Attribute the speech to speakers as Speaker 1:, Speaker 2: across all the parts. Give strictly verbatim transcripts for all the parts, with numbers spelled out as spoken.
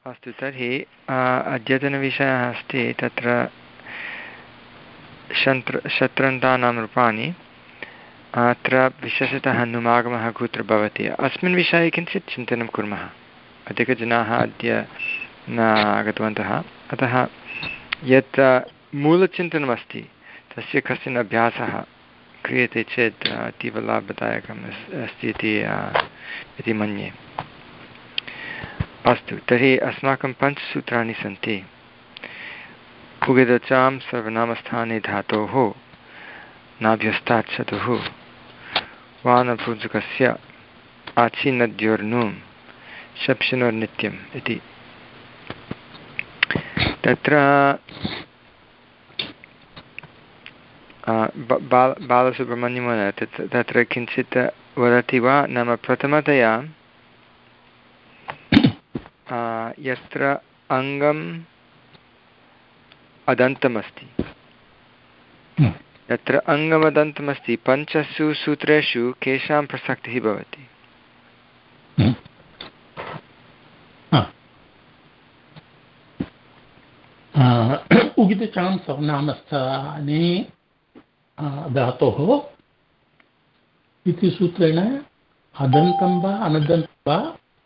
Speaker 1: अस्तु तर्हि अद्यतनविषयः अस्ति तत्र शन्त्र शत्रन्तानां रूपाणि। अत्र विशेषतः नुमागमः कुत्र भवति अस्मिन् विषये किञ्चित् चिन्तनं कुर्मः। अधिकजनाः अद्य न आगतवन्तः, अतः यत् मूलचिन्तनमस्ति तस्य कश्चन अभ्यासः क्रियते चेत् अतीव लाभदायकम् अस्ति इति मन्ये। अस्तु तर्हि अस्माकं पञ्चसूत्राणि सन्ति। उगदचां सर्वनामस्थाने धातोः नाभ्यस्तात् चतुः वानपुंसकस्य आचिनद्योर्नुं शप्शनोर्नित्यम् इति। तत्र बालसुब्रह्मण्यमहोदय तत्र किञ्चित् वदति वा? नाम प्रथमतया यत्र अङ्गम् अदन्तमस्ति यत्र अङ्गमदन्तमस्ति पञ्चसु सूत्रेषु केषां प्रसक्तिः भवति?
Speaker 2: उगितचां सर्वनामस्थाने धातोः इति सूत्रेण अदन्तं वा अनदन्तं वा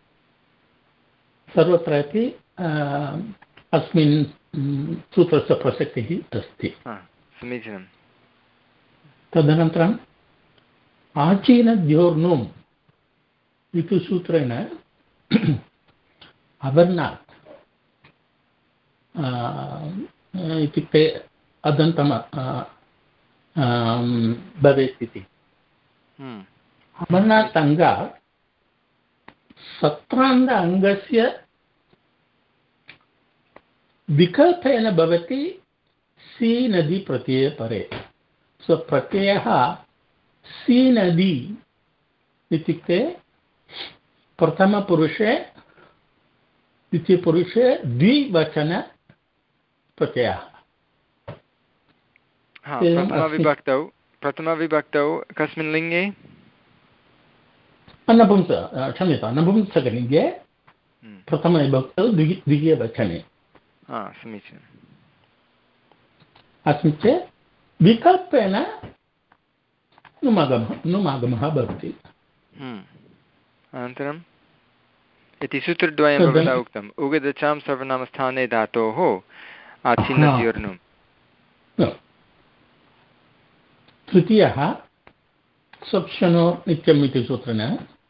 Speaker 2: सर्वत्रापि अस्मिन् सूत्रस्य प्रसक्तिः अस्ति।
Speaker 1: समीचीनं।
Speaker 2: तदनन्तरम् आचीनद्योर्नुम् इति सूत्रेण अवर्णात् इत्युक्ते अदन्तं भवेत् इति। अवर्णात् अङ्गात् सत्रान्त अङ्गस्य विकल्पेन भवति सी नदी प्रत्यये परे। सो प्रत्ययः सी नदी इत्युक्ते प्रथमपुरुषे द्वितीयपुरुषे द्विवचन प्रत्ययः।
Speaker 1: प्रथमविभक्तौ प्रथमविभक्तौ कस्मिन् लिङ्गे?
Speaker 2: नपुंस क्षम्यतां नपुंसकलिङ्गे प्रथमविभक्तौ द्वितीयवचने।
Speaker 1: समीचीनम्।
Speaker 2: अस्मिन् चेत् विकल्पेन नुमागमः नुमागमः भवति।
Speaker 1: अनन्तरम् इति सूत्रद्वयं भवता उक्तम्। उगदचां सर्वनामस्थाने धातोः आचिनद्योर्नुम्।
Speaker 2: तृतीयः सप्शनो नित्यम् इति सूत्रेण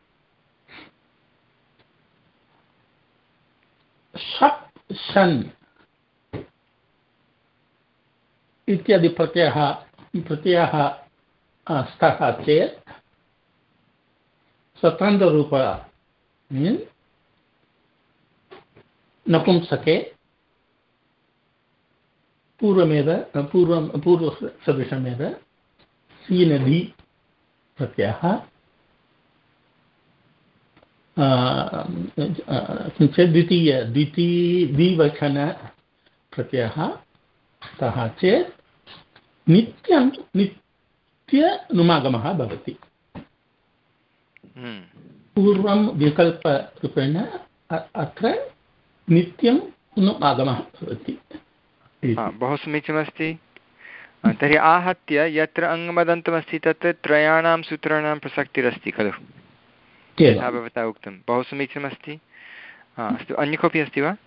Speaker 2: शप् शन् इत्यादि प्रत्ययः प्रत्ययः स्तः चेत् स्वतन्त्ररूप नपुंसके पूर्वमेव पूर्वं पूर्वसदृशमेव सीनदी प्रत्ययः द्वितीय द्वितीय द्विवचन प्रत्ययः स्तः चेत् नित्यं नित्यनुमागमः भवति। पूर्वं विकल्परूपेण अत्र नित्यं नुमागमः भवति।
Speaker 1: बहु समीचीनमस्ति। तर्हि आहत्य यत्र अङ्गमदन्तमस्ति तत्र त्रयाणां सूत्राणां प्रसक्तिरस्ति खलु? यथा भवता उक्तं। बहु समीचीनमस्ति। अस्तु, अन्य कोऽपि अस्ति वा?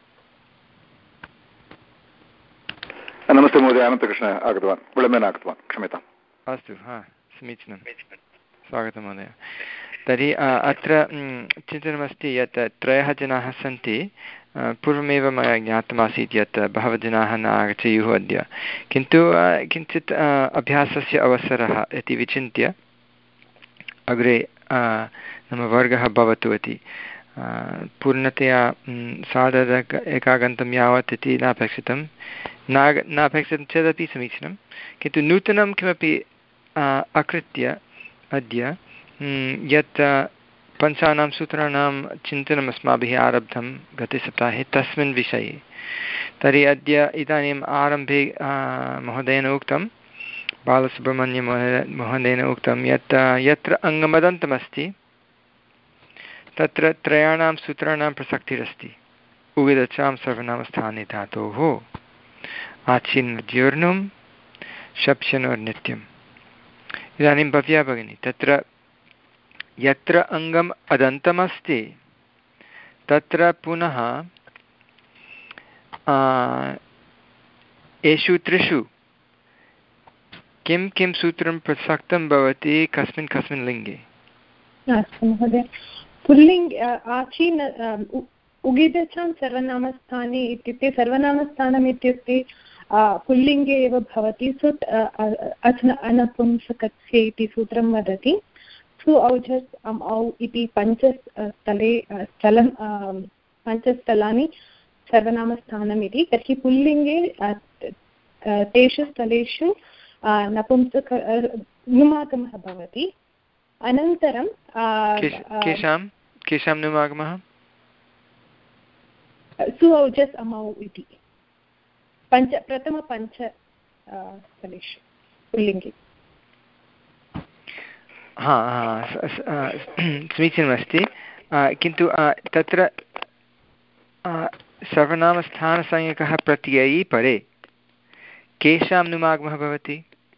Speaker 3: नमस्ते महोदय, अनन्तकृष्णः आगतवान्, विलम्बेन आगतवान्, क्षम्यताम्।
Speaker 1: अस्तु, हा समीचीनं, स्वागतं महोदय। तर्हि अत्र चिन्तनमस्ति यत् त्रयः जनाः सन्ति। पूर्वमेव मया ज्ञातमासीत् यत् बहवः जनाः न आगच्छेयुः अद्य, किन्तु किञ्चित् अभ्यासस्य अवसरः इति विचिन्त्य अग्रे नाम वर्गः भवतु इति पूर्णतया सार्ध एकागन्तं यावत् इति नापेक्षितं नाग नापेक्षितं चेदपि समीचीनं, किन्तु नूतनं किमपि अकृत्य अद्य यत् पञ्चानां सूत्राणां चिन्तनम् अस्माभिः आरब्धं गते सप्ताहे तस्मिन् विषये। तर्हि अद्य इदानीम् आरम्भे महोदयेन उक्तं, बालसुब्रह्मण्यं महोदयेन उक्तं यत् यत्र अङ्गमदन्तमस्ति तत्र त्रयाणां सूत्राणां प्रसक्तिरस्ति। उगिदचां सर्वनामस्थाने धातोः आचिन्वद्योर्नुं शप्शनोर्नित्यम्। इदानीं भव्या भगिनी, तत्र यत्र अङ्गम् अदन्तमस्ति तत्र पुनः एषु त्रिषु किं किं सूत्रं प्रसक्तं भवति, कस्मिन् कस्मिन् लिङ्गे?
Speaker 4: अस्तु महोदय, पुल्लिङ्ग् आचीन उगिदचां सर्वनामस्थाने इत्युक्ते सर्वनामस्थानम् इत्युक्ते पुल्लिङ्गे एव भवति। सुट् अनपुंसकस्य इति सूत्रं वदति। सु औझस् अम् औ इति पञ्चस्थले स्थलं पञ्चस्थलानि सर्वनामस्थानम् इति। तर्हि पुल्लिङ्गे तेषु स्थलेषु नपुंसक नुमागमः भवति। अनन्तरं
Speaker 1: केषां केषां नुमागमः?
Speaker 4: सु औजस् अमौ इति पञ्च प्रथमपञ्च स्थलेषु पुल्लिङ्गे।
Speaker 1: हा समीचीनमस्ति, किन्तु तत्र सर्वनामस्थानसंज्ञकः प्रत्ययी परे केषां नुमागमः भवति?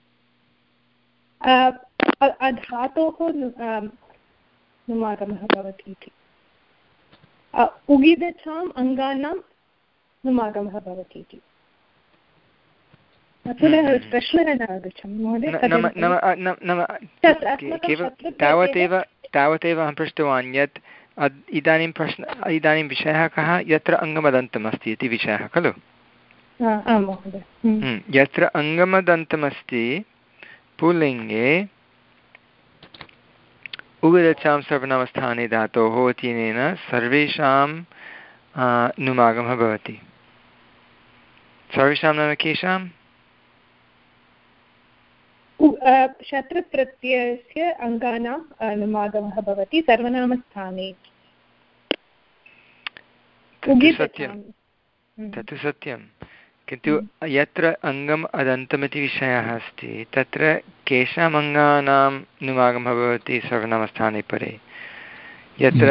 Speaker 4: धातोः नुमागमः भवति इति। उगिदचाम् अङ्गानां नुमागमः भवति इति। प्रश्नः न आगच्छामि महोदय।
Speaker 1: तावदेव तावदेव अहं पृष्टवान् यत् इदानीं प्रश्न इदानीं विषयः कः? यत्र अङ्गमदन्तमस्ति इति विषयः खलु? यत्र अङ्गमदन्तमस्ति पुल्लिङ्गे उगिदचां सर्वनामस्थाने धातोः इत्यनेन सर्वेषां नुमागमः भवति। सर्वेषां नाम केषाम्?
Speaker 4: शत्रुप्रत्ययस्य अङ्गानां नुमागमः भवति सर्वनामस्थाने।
Speaker 1: तत्तु सत्यं, किन्तु यत्र अङ्गम् अदन्तमिति विषयः अस्ति तत्र केषाम् अङ्गानां नुमागमः भवति सर्वनामस्थाने परे? यत्र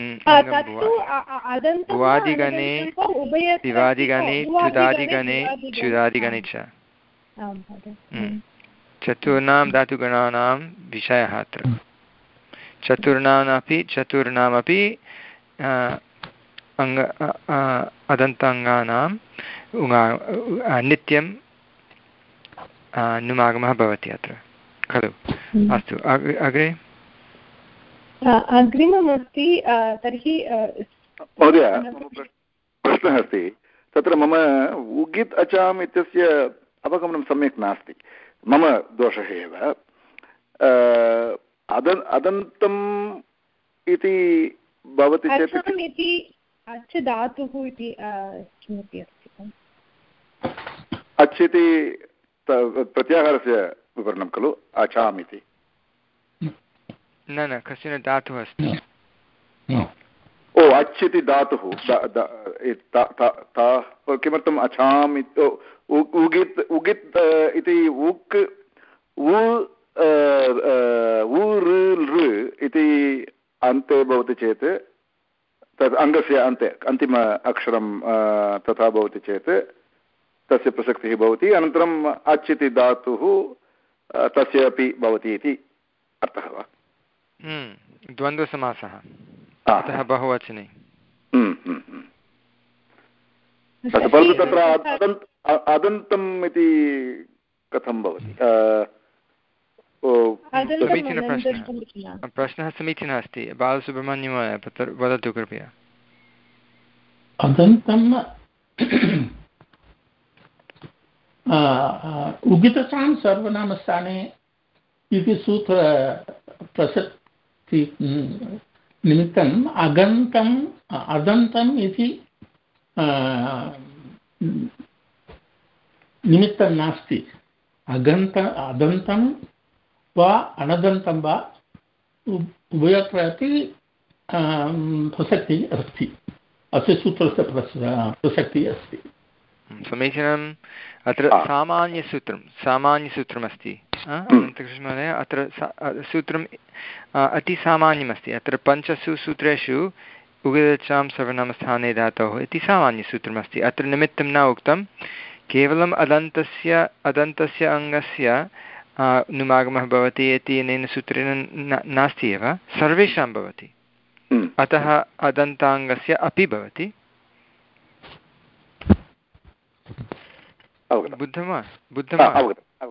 Speaker 1: भुवादिगणे दिवादिगणे च्युदादिगणे च्युदादिगणे च चतुर्णां धातुगणानां विषयः अत्र। चतुर्णामपि चतुर्णामपि अङ्ग अदन्ताङ्गानां नित्यं नुमागमः भवति अत्र खलु? अस्तु, अग्रे
Speaker 4: अग्रिममस्ति। तर्हि
Speaker 3: महोदय, प्रश्नः अस्ति तत्र। मम उगित् अचाम् इत्यस्य अवगमनं सम्यक् नास्ति, मम दोषः एव। अद अदन्तम् इति भवति चेत्
Speaker 4: अच् धातुः इति किमपि अस्ति?
Speaker 3: अच् इति प्रत्याहारस्य विवरणं खलु, अचाम् इति?
Speaker 1: न न, कश्चन धातुः अस्ति।
Speaker 3: ओ, अच् इति धातुः। किमर्थम् अचाम्? उगित् उगित् इति उक् उ इति अन्ते भवति चेत्, तद् अङ्गस्य अन्ते अन्तिम अक्षरं तथा भवति चेत् तस्य प्रसक्तिः भवति। अनन्तरम् अच् इति धातुः तस्य अपि भवति इति अर्थः वा?
Speaker 1: द्वन्द्वसमासः, अतः बहुवचने।
Speaker 3: परन्तु तत्र अदन्तम् इति कथं भवति?
Speaker 1: समीचीनप्रश्नः प्रश्नः समीचीनः अस्ति। बालसुब्रह्मण्यं वदतु कृपया।
Speaker 2: अदन्तम् उगितचां सर्वनामस्थाने इति सूत्र प्रसक्ति निमित्तम् अगन्तम् अदन्तम् इति निमित्तं नास्ति। अगन्त अदन्तं वा अनदन्तं वा उभयत्रापि प्रसक्तिः अस्ति। अस्य सूत्रस्य प्रसक्तिः अस्ति।
Speaker 1: समीचीनम्। अत्र सामान्यसूत्रं सामान्यसूत्रमस्ति अनन्तकृष्णमहोदय। अत्र सूत्रम् अतिसामान्यमस्ति। अत्र पञ्चसु सूत्रेषु उगदचां सर्वनामस्थाने धातोः इति सामान्यसूत्रमस्ति। अत्र निमित्तं न उक्तं, केवलम् अदन्तस्य अदन्तस्य अङ्गस्य नुमागमः भवति इति अनेन सूत्रेण नास्ति एव, सर्वेषां भवति। अतः अदन्ताङ्गस्य अपि भवति। बुद्धं वा? बुद्धं वा?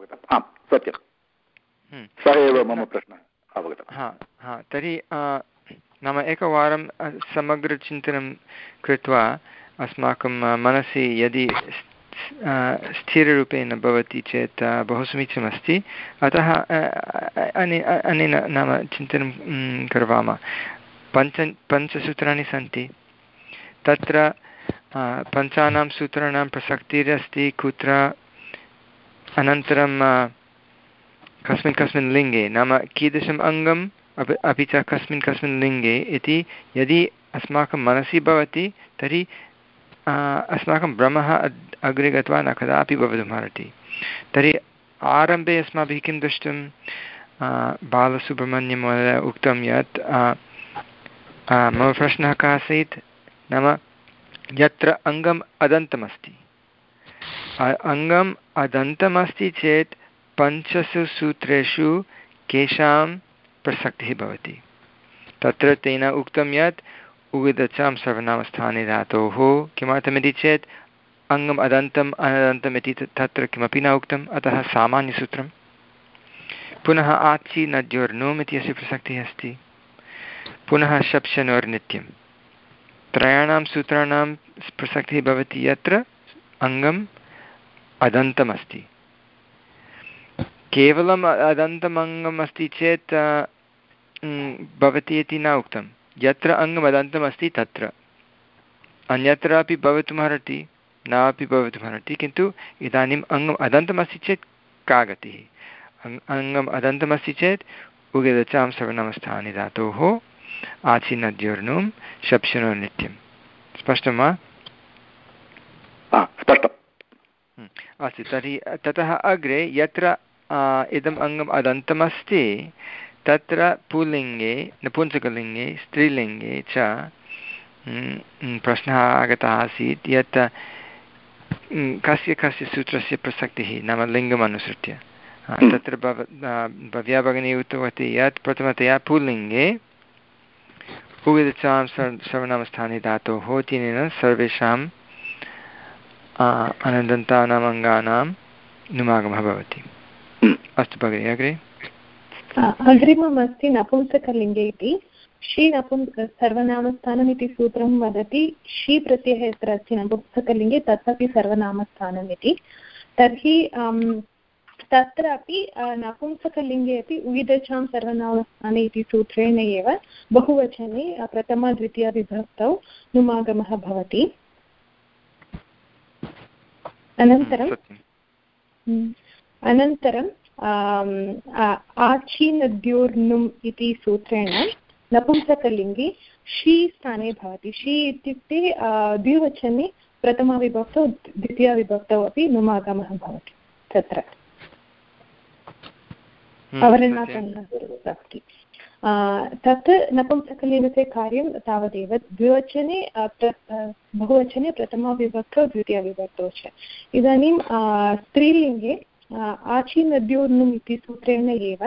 Speaker 3: सत्यं, सः एव मम प्रश्नः अवगतः।
Speaker 1: हा हा तर्हि नाम एकवारं समग्रचिन्तनं कृत्वा अस्माकं मनसि यदि स्थिररूपेण भवति चेत् बहु समीचीनमस्ति। अतः अने अनेन नाम चिन्तनं कुर्वामः। पञ्च पञ्चसूत्राणि सन्ति, तत्र पञ्चानां सूत्राणां प्रसक्तिरस्ति कुत्र, अनन्तरं कस्मिन् कस्मिन् लिङ्गे, नाम कीदृशम् अङ्गम् अपि अपि च कस्मिन् कस्मिन् लिङ्गे इति यदि अस्माकं मनसि भवति तर्हि अस्माकं भ्रमः अग्रे गत्वा न कदापि भवितुमर्हति। तर्हि आरम्भे अस्माभिः किं दृष्टं, बालसुब्रह्मण्यं महोदय उक्तं यत् मम प्रश्नः कः आसीत्, नाम यत्र अङ्गम् अदन्तमस्ति, अङ्गम् अदन्तमस्ति चेत् पञ्चसु सूत्रेषु केषां प्रसक्तिः भवति। तत्र तेन उक्तं यत् उगदचां सर्वनामस्थाने धातोः, किमर्थमिति चेत् अङ्गम् अदन्तम् अनदन्तम् इति तत्र किमपि न उक्तम्, अतः सामान्यसूत्रं। पुनः आचि नद्योर्नुम् इत्यस्य प्रसक्तिः अस्ति, पुनः शप्शनोर्नित्यं। त्रयाणां सूत्राणां प्रसक्तिः भवति यत्र अङ्गम् अदन्तमस्ति। केवलम् अदन्तम् अङ्गम् अस्ति चेत् भवति इति न उक्तं, यत्र अङ्गम् अदन्तमस्ति तत्र, अन्यत्रापि भवितुमर्हति नापि भवितुमर्हति, किन्तु इदानीम् अङ्गम् अदन्तमस्ति चेत् का गतिः, अङ्गम् अदन्तमस्ति चेत् उगदचां सर्वनामस्थाने धातोः आचिनद्योर्नुं शप्शनो नित्यं। स्पष्टं वा?
Speaker 3: स्पष्टम्।
Speaker 1: अस्तु, तर्हि ततः अग्रे यत्र इदम् अङ्गम् अदन्तमस्ति तत्र पुल्लिङ्गे नपुंसकलिङ्गे स्त्रीलिङ्गे च प्रश्नः आगतः आसीत् यत् कस्य कस्य सूत्रस्य प्रसक्तिः, नाम लिङ्गम् अनुसृत्य। तत्र भव भव्या भगिनी उक्तवती यत् प्रथमतया पुल्लिङ्गे उगदचां सर्वनामस्थाने धातोः तेन सर्वेषां अनदन्तानाम् अङ्गानां नुमागमः भवति। अस्तु भगिनि अग्रे।
Speaker 4: अग्रिमम् अस्ति नपुंसकलिङ्गे इति शी नपुंस सर्वनामस्थानम् इति सूत्रं वदति। शी प्रत्ययः यत्र अस्ति नपुंसकलिङ्गे तदपि सर्वनामस्थानम् इति। तर्हि तत्रापि नपुंसकलिङ्गे अपि उगिदचां सर्वनामस्थाने इति सूत्रेण एव बहुवचने प्रथमा द्वितीया विभक्तौ नुमागमः भवति। अनन्तरं अनन्तरं आचीनद्योर्नुम् इति सूत्रेण नपुंसकलिङ्गे शी स्थाने भवति। शी इत्युक्ते द्विवचने प्रथमाविभक्तौ द्वितीयाविभक्तौ अपि नुमागमः भवति। तत्र अवर्णासन्नस्ति तत् नपुंसकलिङ्गस्य कार्यं तावदेव। द्विवचने बहुवचने प्रथमाविभक्तौ द्वितीयाविभक्तौ च। इदानीं स्त्रीलिङ्गे आचीनद्योर्नुम् इति सूत्रेण एव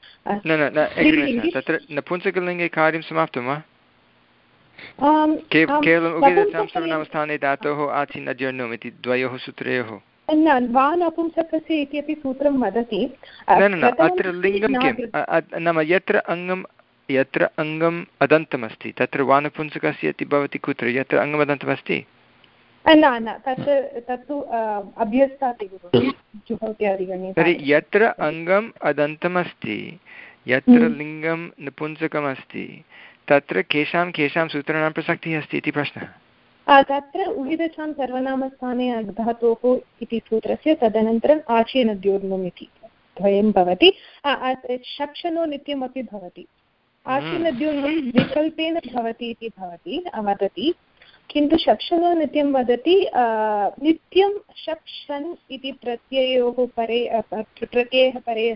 Speaker 1: तत्र नपुंसकलिङ्गे कार्यं समाप्तं वा? केवलं उगदचां सर्वनामस्थाने धातोः आचीनद्योर्नुम् इति द्वयोः सूत्रयोः
Speaker 4: न वा नपुंसकस्य इत्यपि सूत्रं वदति।
Speaker 1: न न अत्र लिङ्गं किं, नाम यत्र अङ्गम् यत्र अङ्गम् अदन्तमस्ति तत्र वा नपुंसकस्य इति भवति कुत्र, यत्र अङ्गम् अदन्तमस्ति?
Speaker 4: न न तत् तत्तु अभ्यस्तात्
Speaker 1: तर्हि यत्र अङ्गम् अदन्तमस्ति यत्र लिङ्गं नपुंसकमस्ति तत्र केषां केषां सूत्राणां प्रसक्तिः अस्ति इति प्रश्नः।
Speaker 4: तत्र उगिदचां सर्वनामस्थाने धातोः इति सूत्रस्य तदनन्तरम् आचीनद्योर्नुम् इति द्वयं भवति। शप्शनो नित्यमपि भवति। आचीनद्योर्नुम् विकल्पेन भवति इति भवति वदति, किन्तु शप्शनो नित्यं वदति नित्यं शप्शन् इति प्रत्ययोः परे प्रत्ययः परे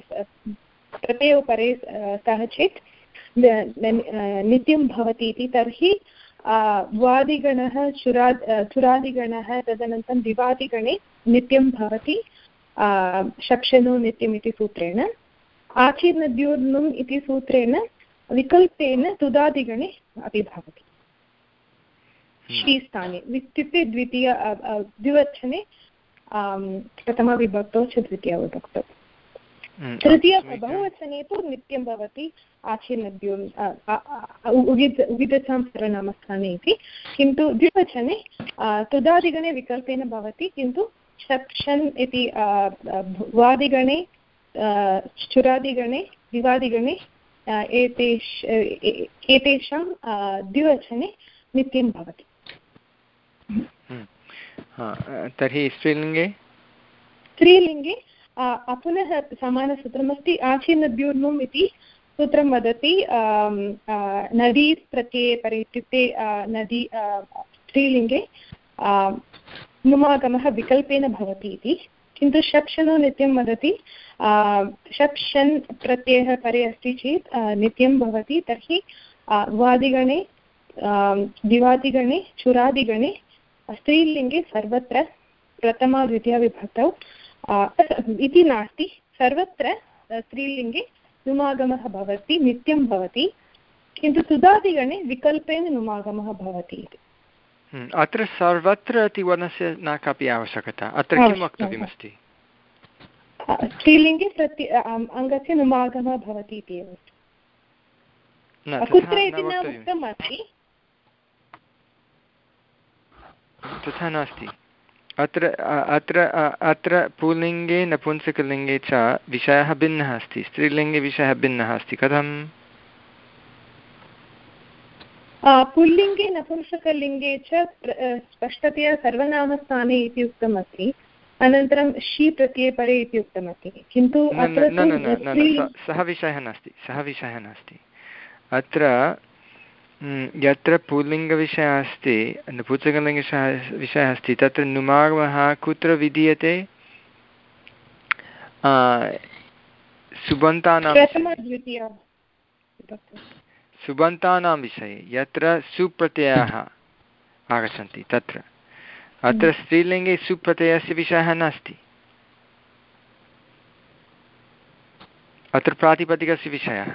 Speaker 4: प्रत्ययो परे स्तः चेत् नित्यं भवति इति। तर्हि वादिगणः चुरा चुरादिगणः तदनन्तरं दिवादिगणे नित्यं भवति शक्षनो नित्यम् इति सूत्रेण आचीर्नद्योर्नुम् इति सूत्रेण विकल्पेन तुदादिगणे अपि भवति श्रीस्थाने इत्युक्ते द्वितीय द्विवचने प्रथमविभक्तौ च द्वितीयविभक्तौ तृतीय बहुवचने तु नित्यं भवति आचीर्नद्यो उगितसां सर्वनामस्थाने इति किन्तु द्विवचने तुदादिगणे विकल्पेन भवति किन्तु शप् इति वादिगणे चुरादिगणे दिवादिगणे एतेष एतेषां द्विवचने नित्यं भवति।
Speaker 1: तर्हि स्त्रीलिङ्गे
Speaker 4: स्त्रीलिङ्गे पुनः समानसूत्रमस्ति आचीर्नद्योर्नुम् इति सूत्रं वदति नदी प्रत्यये परे इत्युक्ते नदी स्त्रीलिङ्गे नुमागमः विकल्पेन भवति इति किन्तु शप्शनो नित्यं वदति शप्शन् प्रत्ययः परे अस्ति चेत् नित्यं भवति तर्हि वादिगणे दिवादिगणे चुरादिगणे स्त्रीलिङ्गे सर्वत्र प्रथमा द्वितीया विभक्तौ इति नास्ति सर्वत्र स्त्रीलिङ्गे नुमागमः भवति नित्यं भवति किन्तु तुदादिगणे विकल्पेन नुमागमः भवति इति।
Speaker 1: अत्र सर्वत्र इति वर्णस्य न कापि आवश्यकता अत्र किं वक्तव्यमस्ति
Speaker 4: स्त्रीलिङ्गे प्रति अङ्गस्य नुमागमः भवति इति एव कुत्र इति न उक्तम् अस्ति
Speaker 1: तथा नास्ति अत्र अत्र अत्र पुल्लिङ्गे नपुंसकलिङ्गे च विषयः भिन्नः अस्ति स्त्रीलिङ्गे विषयः भिन्नः अस्ति कथं
Speaker 4: पुल्लिङ्गे नपुंसकलिङ्गे च स्पष्टतया सर्वनामस्थाने इति उक्तमस्ति अनन्तरं शी प्रत्यये परे इति उक्तमस्ति किन्तु
Speaker 1: सः विषयः नास्ति सः विषयः नास्ति अत्र यत्र पुल्लिङ्गविषयः अस्ति नपुंसकलिङ्गविषयः विषयः अस्ति तत्र नुमागमः कुत्र विधीयते सुबन्तानां सुबन्तानां विषये यत्र सुप्रत्ययाः आगच्छन्ति तत्र अत्र स्त्रीलिङ्गे सुप्रत्ययस्य विषयः नास्ति अत्र प्रातिपदिकस्य विषयः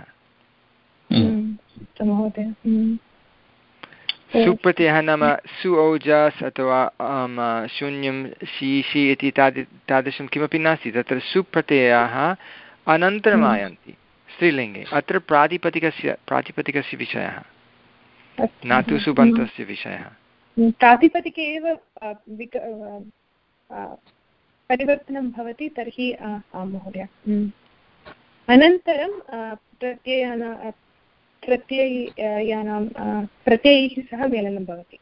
Speaker 1: सुप्रत्ययः नाम सु औजस् अथवा शून्यं शीशि इति तादृ तादृशं किमपि नास्ति तत्र सुप्रत्ययाः अनन्तरम् आयान्ति स्त्रीलिङ्गे अत्र प्रातिपदिकस्य प्रातिपदिकस्य विषयः न तु सुबन्तस्य विषयः
Speaker 4: प्रातिपदिके एव परिवर्तनं भवति तर्हि आं महोदय अनन्तरं प्रत्ययानां प्रत्ययानां प्रत्ययैः सह मेलनं भवति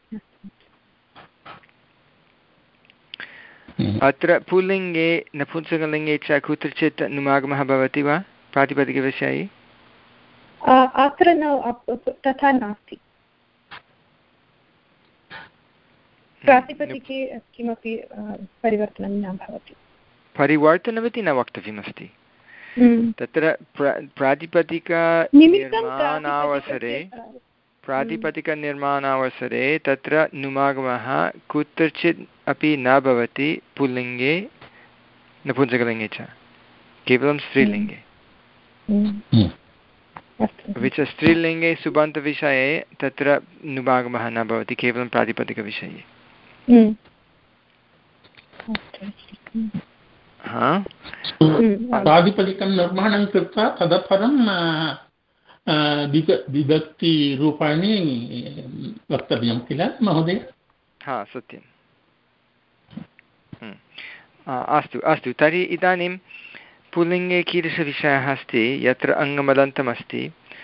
Speaker 1: अत्र पुल्लिङ्गे नपुंसकलिङ्गे च कुत्रचित् नुमागमः भवति वा प्रातिपदिकविषये
Speaker 4: अत्र न तथा नास्ति प्रातिपदिके किमपि परिवर्तनं न भवति
Speaker 1: परिवर्तनमिति न वक्तव्यमस्ति तत्र प्रातिपदिक निर्माणावसरे प्रातिपदिकनिर्माणावसरे तत्र नुमागमः कुत्रचित् अपि न भवति पुल्लिङ्गे नपुंसकलिङ्गे च केवलं स्त्रीलिङ्गे अपि च स्त्रीलिङ्गे सुबन्तविषये तत्र नुमागमः न भवति केवलं प्रातिपदिकविषये
Speaker 2: प्रातिपदिकं निर्माणं कृत्वा ततः विभक्तिरूपाणि वक्तव्यं किल महोदय
Speaker 1: हा सत्यं अस्तु अस्तु तर्हि इदानीं पुल्लिङ्गे कीदृशविषयः अस्ति यत्र अङ्गमदन्तमस्ति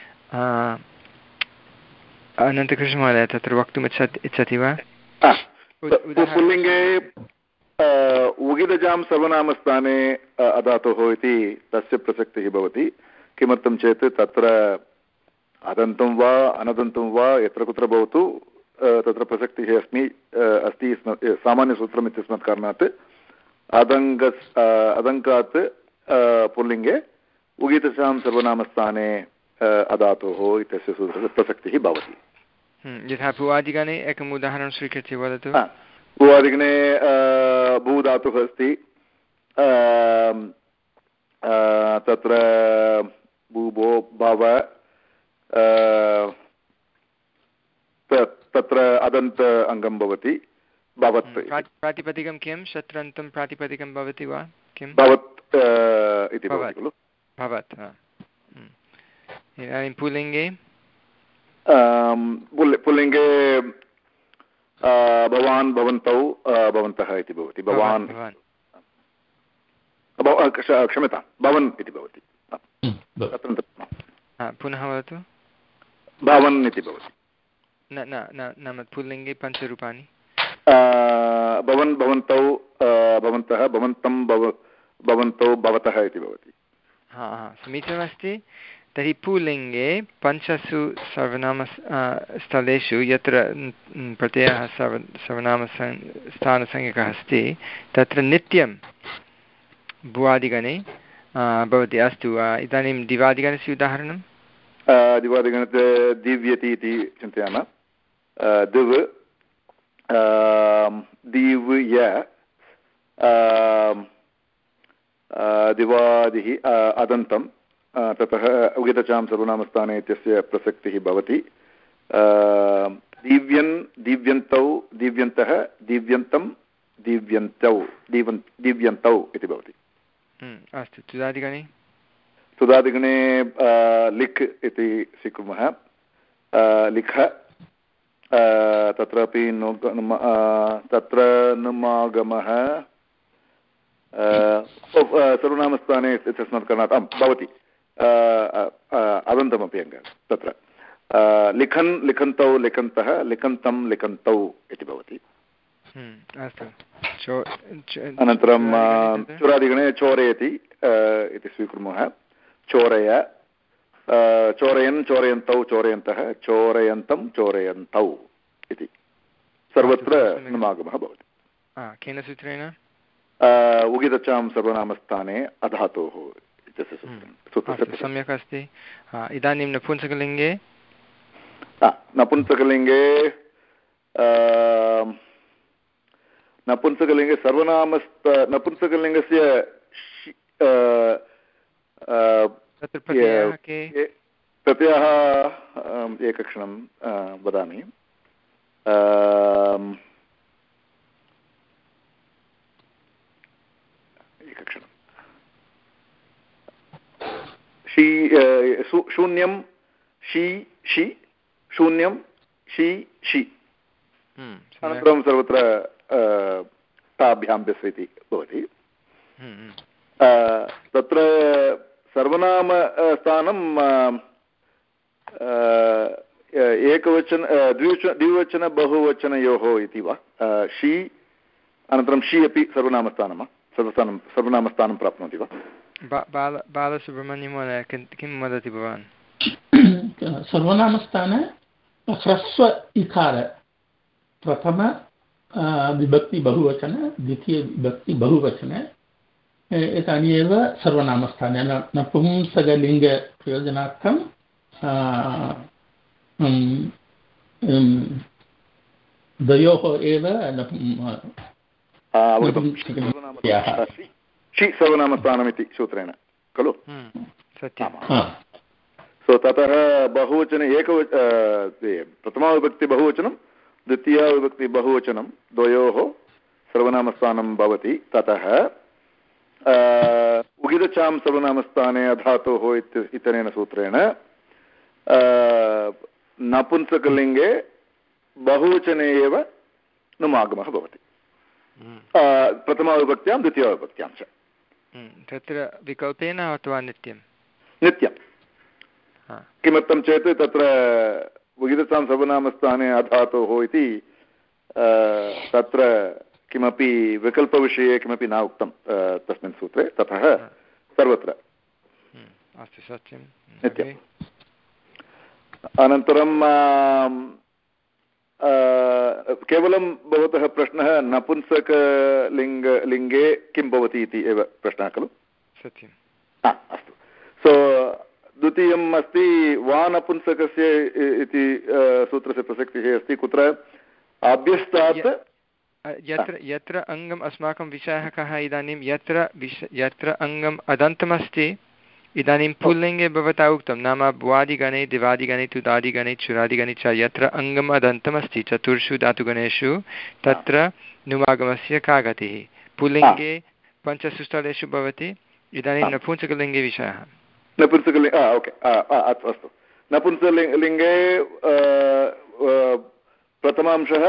Speaker 1: अनन्तकृष्णमहोदय तत्र वक्तुम् इच्छति इच्छति वा
Speaker 3: पुल्लिङ्गे उगिदजां सर्वनामस्थाने अधातोः इति तस्य प्रसक्तिः भवति किमर्थं चेत् तत्र अदन्तं वा अनदन्तं वा यत्र कुत्र भवतु तत्र प्रसक्तिः अस्मि अस्ति सामान्यसूत्रम् इत्यस्मात् कारणात् अदङ्ग अदङ्कात् पुल्लिङ्गे उगिदजां सर्वनामस्थाने अधातोः इत्यस्य सूत्रस्य प्रसक्तिः भवति
Speaker 1: यथा भुवादिगणे एकम् उदाहरणं स्वीकृत्य वदतु।
Speaker 3: भुवादिगणे भू धातुः अस्ति, तत्र भूभो भव, तत्र अदन्त अङ्गं भवति भवत्।
Speaker 1: प्रातिपदिकं किं शत्रन्तं प्रातिपदिकं भवति वा किं
Speaker 3: भवत् इति भवति खलु
Speaker 1: भवत्। इदानीं पुल्लिङ्गे
Speaker 3: पुल्लिङ्गे भवान् भवन्तौ भवन्तः इति भवति। भवान् क्षम्यतां भवन् इति भवति।
Speaker 1: पुनः वदतु।
Speaker 3: भवन् इति भवति।
Speaker 1: न न नाम पुल्लिङ्गे पञ्चरूपाणि।
Speaker 3: भवन् भवन्तौ भवन्तः भवन्तं भवन्तौ भवतः इति भवति।
Speaker 1: हा हा समीचीनमस्ति। तर्हि पुल्लिङ्गे पञ्चसु सर्वनाम स्थलेषु यत्र प्रत्ययः सर्व सर्वनाम स्थानसंज्ञकः अस्ति तत्र नित्यं भुवादिगणे भवति। अस्तु, इदानीं दिवादिगणस्य उदाहरणं।
Speaker 3: दिवादिगणस्य दिव्यति इति चिन्तयामः। दिव् दिव्य दिवादिः अदन्तं, ततः उगितचां सर्वनामस्थाने इत्यस्य प्रसक्तिः भवति। दिव्यन् दिव्यन्तौ दिव्यन्तः दिव्यन्तं दिव्यन्तौ दिवन् दिव्यन्तौ इति भवति।
Speaker 1: अस्तु, तुदादिगणे
Speaker 3: तुदादिगणे लिख् इति स्वीकुर्मः। लिख तत्रापि नु तत्र नुमागमः सर्वनामस्थाने इत्यस्मात् कारणात् आं भवति। अदन्तमपि अङ्गः तत्र लिखन् लिखन्तौ लिखन्तः लिखन्तं लिखन्तौ इति भवति। अनन्तरं चोरादिगणे चोरयति इति स्वीकुर्मः। चोरय चोरयन् चोरयन्तौ चोरयन्तः चोरयन्तं चोरयन्तौ इति सर्वत्र नुमागमः भवति।
Speaker 1: केन सूत्रेण?
Speaker 3: उगितचां सर्वनामस्थाने अधातोः इत्यस्य सूत्रं
Speaker 1: सम्यक् अस्ति। इदानीं नपुंसकलिङ्गे
Speaker 3: नपुंसकलिङ्गे नपुंसकलिङ्गे सर्वनामस्थ नपुंसकलिङ्गस्य प्रत्ययः एकक्षणं वदामि। एकक्षणं शी शून्यं शी षि शून्यं शी षि अनन्तरं सर्वत्र ताभ्यां बस् इति भवति। तत्र सर्वनाम स्थानं एकवचन द्विवचन द्विवचन बहुवचनयोः इति वा। शी अनन्तरं शी अपि सर्वनामस्थानं वा सर्वस्थानं सर्वनामस्थानं प्राप्नोति वा?
Speaker 1: बाल बालसुब्रह्मण्यं महोदय किं वदति भवान्?
Speaker 2: सर्वनामस्थाने ह्रस्व इकार प्रथम विभक्ति बहुवचन द्वितीय विभक्ति बहुवचन एतानि एव सर्वनामस्थाने नपुंसकलिङ्गप्रयोजनार्थं द्वयोः एव
Speaker 3: षि सर्वनामस्थानमिति सूत्रेण खलु।
Speaker 1: सत्यं।
Speaker 3: सो ततः बहुवचने एकवच प्रथमाविभक्ति बहुवचनं द्वितीयाविभक्ति बहुवचनं द्वयोः सर्वनामस्थानं भवति। ततः उगितचां सर्वनामस्थाने अधातोः इत्यनेन सूत्रेण नपुंसकलिङ्गे बहुवचने एव नुमागमः भवति। प्रथमाविभक्त्यां द्वितीयाविभक्त्यां च।
Speaker 1: तत्र विकल्पेन अथवा नित्यं?
Speaker 3: नित्यं। किमर्थं चेत् तत्र उगितचां सर्वनामस्थाने अधातोः इति तत्र किमपि विकल्पविषये किमपि न उक्तं तस्मिन् सूत्रे, ततः सर्वत्र
Speaker 1: अस्तु सत्यं
Speaker 3: नित्यम्। अनन्तरं केवलं भवतः प्रश्नः नपुंसकलिङ्ग लिङ्गे किं भवति इति एव प्रश्नः खलु?
Speaker 1: सत्यं।
Speaker 3: अस्तु। सो द्वितीयम् अस्ति वा नपुंसकस्य इति सूत्रस्य प्रसक्तिः अस्ति कुत्र अभ्यस्तात्
Speaker 1: यत्र यत्र अङ्गम् अस्माकं विषयः कः इदानीं यत्र विष यत्र अङ्गम् अदन्तमस्ति इदानीं पुल्लिङ्गे भवता उक्तं नाम भ्वादिगणे दिवादिगणे तुदादिगणे चुरादिगणे च यत्र अङ्गम् अदन्तमस्ति चतुर्षु धातुगणेषु तत्र नुमागमस्य का गतिः पुल्लिङ्गे पञ्चसु स्थलेषु भवति इदानीं नपुंसकलिङ्गे विषयः
Speaker 3: नपुंसकलिङ्गे ओके अस्तु नपुंसकलिङ्गे प्रथमांशः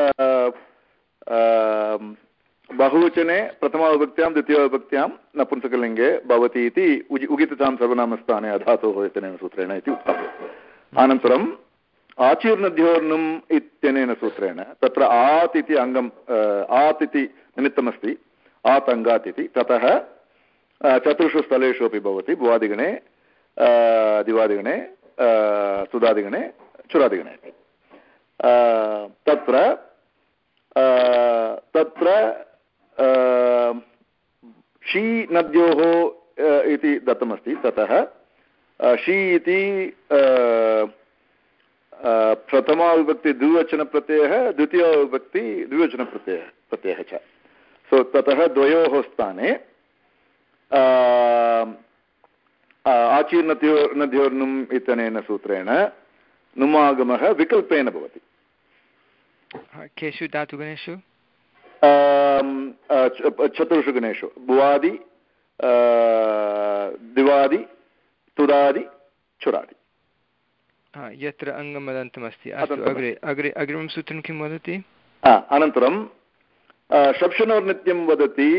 Speaker 3: बहुवचने प्रथमाविभक्त्यां द्वितीयविभक्त्यां नपुंसकलिङ्गे भवति इति उगिततां सर्वनामस्थाने अधातोः इत्यनेन सूत्रेण इति उक्तम् अनन्तरम् आचीर्णध्योर्नुम् इत्यनेन सूत्रेण तत्र आत् इति अङ्गम् आत् इति निमित्तमस्ति आत् अङ्गात् इति ततः चतुर्षु स्थलेषु अपि भवति भुवादिगणे दिवादिगणे तुदादिगणे चुरादिगणे तत्र तत्र शी नद्योः इति दत्तमस्ति ततः शी इति प्रथमाविभक्ति द्विवचनप्रत्ययः द्वितीयविभक्ति द्विवचनप्रत्ययः प्रत्ययः च सो ततः द्वयोः स्थाने आचीर्नद्यो नद्योर्नुम् इत्यनेन सूत्रेण नुमागमः विकल्पेन भवति
Speaker 1: केषु धातुगणेषु
Speaker 3: चतुर्षु गणेषु भुवादि दिवादि तुदादि चुरादि
Speaker 1: यत्र अङ्गमदन्तमस्ति अस्तु अग्रे अग्रे अग्रिमं सूत्रं किं वदति
Speaker 3: अनन्तरं शप्शनोर्नित्यं वदति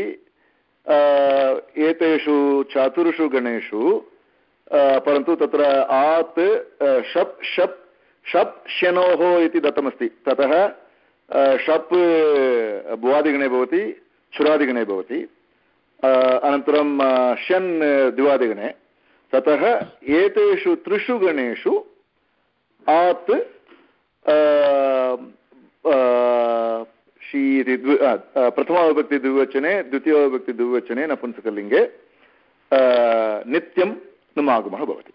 Speaker 3: एतेषु चतुर्षु गणेषु परन्तु तत्र आत् शप् शप् शप् श्यनोः इति दत्तमस्ति ततः शप् भुवादिगणे भवति चुरादिगणे भवति अनन्तरं श्यन् द्विवादिगणे ततः एतेषु त्रिषु गणेषु आत् शी इति द्वि प्रथमाविभक्ति द्विवचने द्वितीयविभक्ति द्विवचने नपुंसकलिङ्गे नित्यं नुमागमः भवति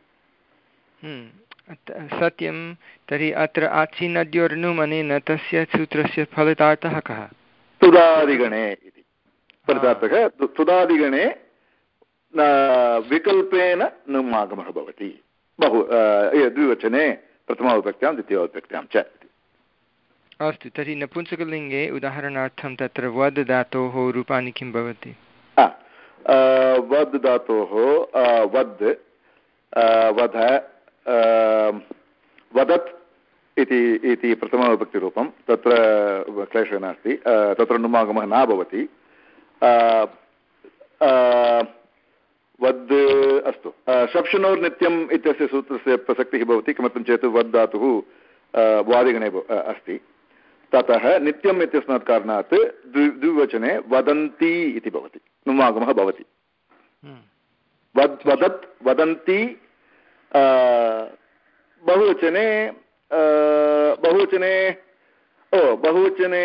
Speaker 1: सत्यं तर्हि अत्र आचीनद्योर्नुम् अनेन तस्य सूत्रस्य फलितार्थः कः
Speaker 3: तुदादिगणे इति फलितार्थः तुदादिगणे विकल्पेन नुमागमः भवति बहु द्विवचने प्रथमाविभक्त्यां द्वितीयविभक्त्यां च
Speaker 1: अस्तु तर्हि नपुंसकलिङ्गे उदाहरणार्थं तत्र वद् धातोः रूपाणि किं भवति
Speaker 3: वद् धातोः वद् वध वदत् इति इति प्रथमविभक्तिरूपं तत्र क्लेशः नास्ति तत्र नुमागमः न भवति वद् अस्तु शप्शनोर्नित्यम् इत्यस्य सूत्रस्य प्रसक्तिः भवति किमर्थं चेत् वद् धातुः वादिगणे अस्ति ततः नित्यम् इत्यस्मात् कारणात् द्वि द्विवचने वदन्ति इति भवति नुमागमः भवति वद् वदत् वदन्ति बहुवचने बहुवचने ओ बहुवचने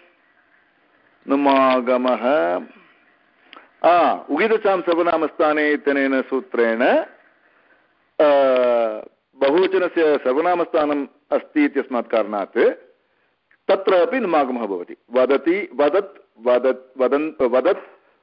Speaker 3: नुमागमः उगितचां सर्वनामस्थाने इत्यनेन सूत्रेण बहुवचनस्य सर्वनामस्थानम् अस्ति इत्यस्मात् कारणात् तत्र अपि नुमागमः भवति वदति वदत् वदत् वदन् वदत्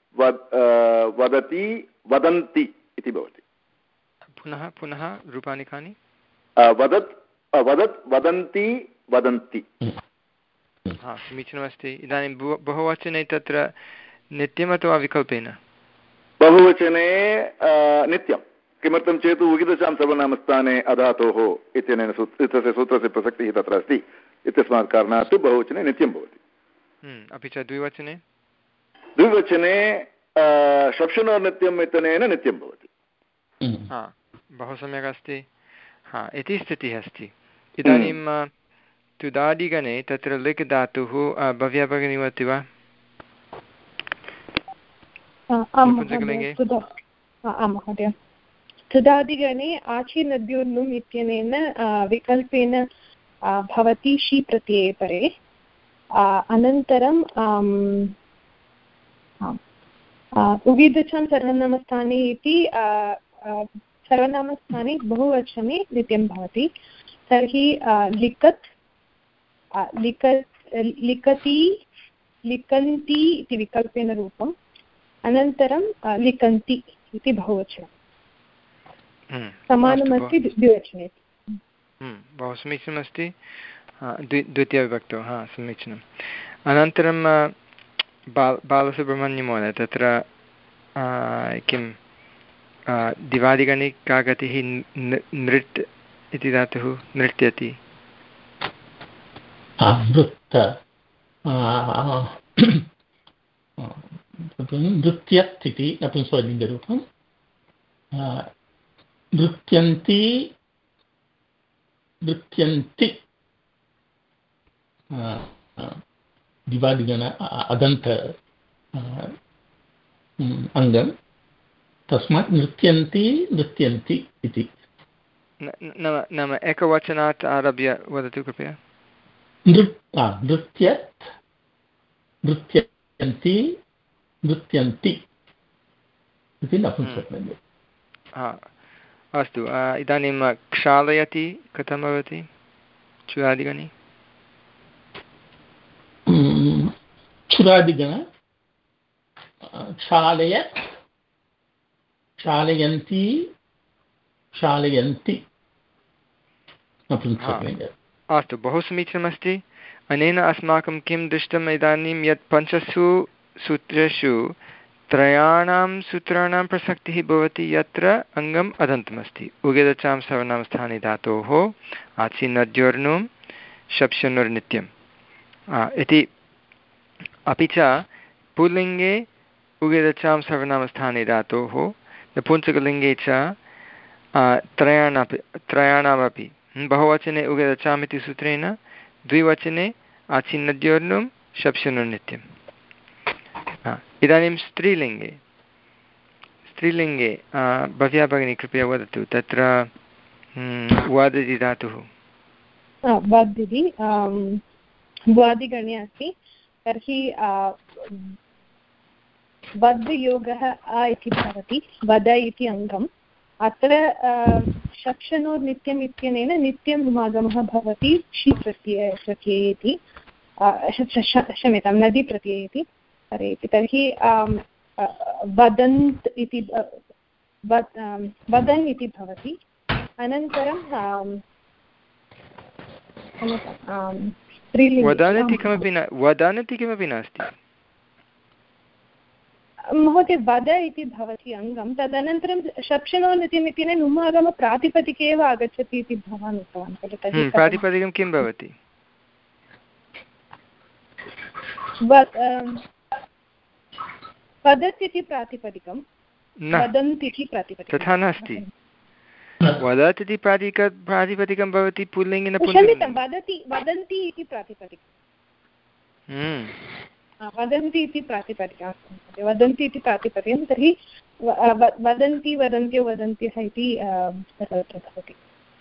Speaker 3: वदति वदन्ति इति भवति
Speaker 1: पुनः पुनः रूपाणि कानि
Speaker 3: वदत् वदत् वदन्ति वदन्ति
Speaker 1: हा समीचीनमस्ति इदानीं बहुवचने तत्र नित्यम् अथवा विकल्पेन
Speaker 3: बहुवचने नित्यं किमर्थं चेत् उगितचां सर्वनामस्थाने अधातोः इत्यनेन सूत्रस्य सूत्रस्य प्रसक्तिः तत्र अस्ति इत्यस्मात् कारणात् बहुवचने नित्यं भवति
Speaker 1: अपि च द्विवचने
Speaker 3: द्विवचने शप्शनोर्नित्यम् इत्यनेन नित्यं भवति
Speaker 1: हा बहु सम्यक् अस्ति हा इति स्थितिः अस्ति इदानीं तुदादिगणे तत्र लिक् धातुः भव्या भगिनी वदति वा
Speaker 4: आं महोदय तुदादिगणे आचीनद्योर्नुम् इत्यनेन विकल्पेन भवति शी प्रत्यये परे अनन्तरं उगिदचं सर्वनामस्थाने इति सर्वनामस्थाने बहुवचने नित्यं भवति तर्हि लिखत् लिखत् लिखति लिखन्ति इति विकल्पेन रूपम् अनन्तरं लिखन्ति इति बहुवचनं समानमस्ति द्विवचने
Speaker 1: बहु समीचीनमस्ति द्वितीयविभक्तौ हा समीचीनम् अनन्तरं बाल बालसुब्रह्मण्यमहोदय तत्र किं दिवादिगणे का गतिः नृत् इति धातुः नृत्यति
Speaker 2: नृत्यत् इति नपुंसकलिङ्गरूपं नृत्यन्ति नृत्यन्ति दिवादिगण अदन्त अङ्गं तस्मात् नृत्यन्ति नृत्यन्ति इति
Speaker 1: नाम एकवचनात् आरभ्य वदतु कृपया
Speaker 2: नृत्यत् नृत्यन्ति नृत्यन्ति इति नपुंसकलिङ्गे
Speaker 1: हा अस्तु इदानीं क्षालयति कथं भवति चुरादिगणे
Speaker 2: चुरादिगण क्षालयत् क्षालयन्ति क्षालयन्ति नपुंसकलिङ्गे
Speaker 1: अस्तु बहु समीचीनमस्ति अनेन अस्माकं किं दृष्टम् इदानीं यत् पञ्चसु सूत्रेषु त्रयाणां सूत्राणां प्रसक्तिः भवति यत्र अङ्गम् अदन्तमस्ति उगेदचां सर्वनामस्थाने धातोः आचिनद्योर्नुं शप्शनुर्नित्यम् इति अपि च पुल्लिङ्गे उगेदचां सर्वनामस्थाने धातोः नपुंसकलिङ्गे च त्रयाणापि त्रयाणामपि बहुवचने उगेदचाम् इति सूत्रेण द्विवचने आचिन्नद्योर्नुं शप्शनुर्नित्यम् इदानीं स्त्रीलिङ्गे स्त्रीलिङ्गे भव्या भगिनी कृपया वदतु तत्र वद् इति धातुः
Speaker 4: वद् इति द्वादिगणे अस्ति तर्हि वद् योगः अ इति भवति वद इति अङ्गम् अत्र शप्शनोर्नित्यम् इत्यनेन नित्यं समागमः भवति षि प्रत्यये प्रत्यये इति क्षम्यतां नदी प्रत्यये इति इति तर्हि वदन्त् इति वदन् इति भवति अनन्तरं
Speaker 1: वदन्ति किमपि न वदन्ति किमपि नास्ति
Speaker 4: महोदय वद इति भवति अङ्गं तदनन्तरं शप्शनोर्नित्यम् इत्यनेन नुमागमप्रातिपदिके एव आगच्छति इति भवान् उक्तवान् खलु तर्हि
Speaker 1: प्रातिपदिकं किं भवति
Speaker 4: वदत् इति प्रातिपदिकं वदन्ति इति प्रातिपदिकं
Speaker 1: तथा नास्ति वदत् इति प्रातिक प्रातिपदिकं भवति पुल्लिङ्गिन
Speaker 4: क्षम्यतां वदति वदन्ति इति प्रातिपदिकं वदन्ति इति प्रातिपदिकं वदन्ति इति प्रातिपदिकं तर्हि वदन्ति वदन्त्यो वदन्त्यः इति तत्र भवति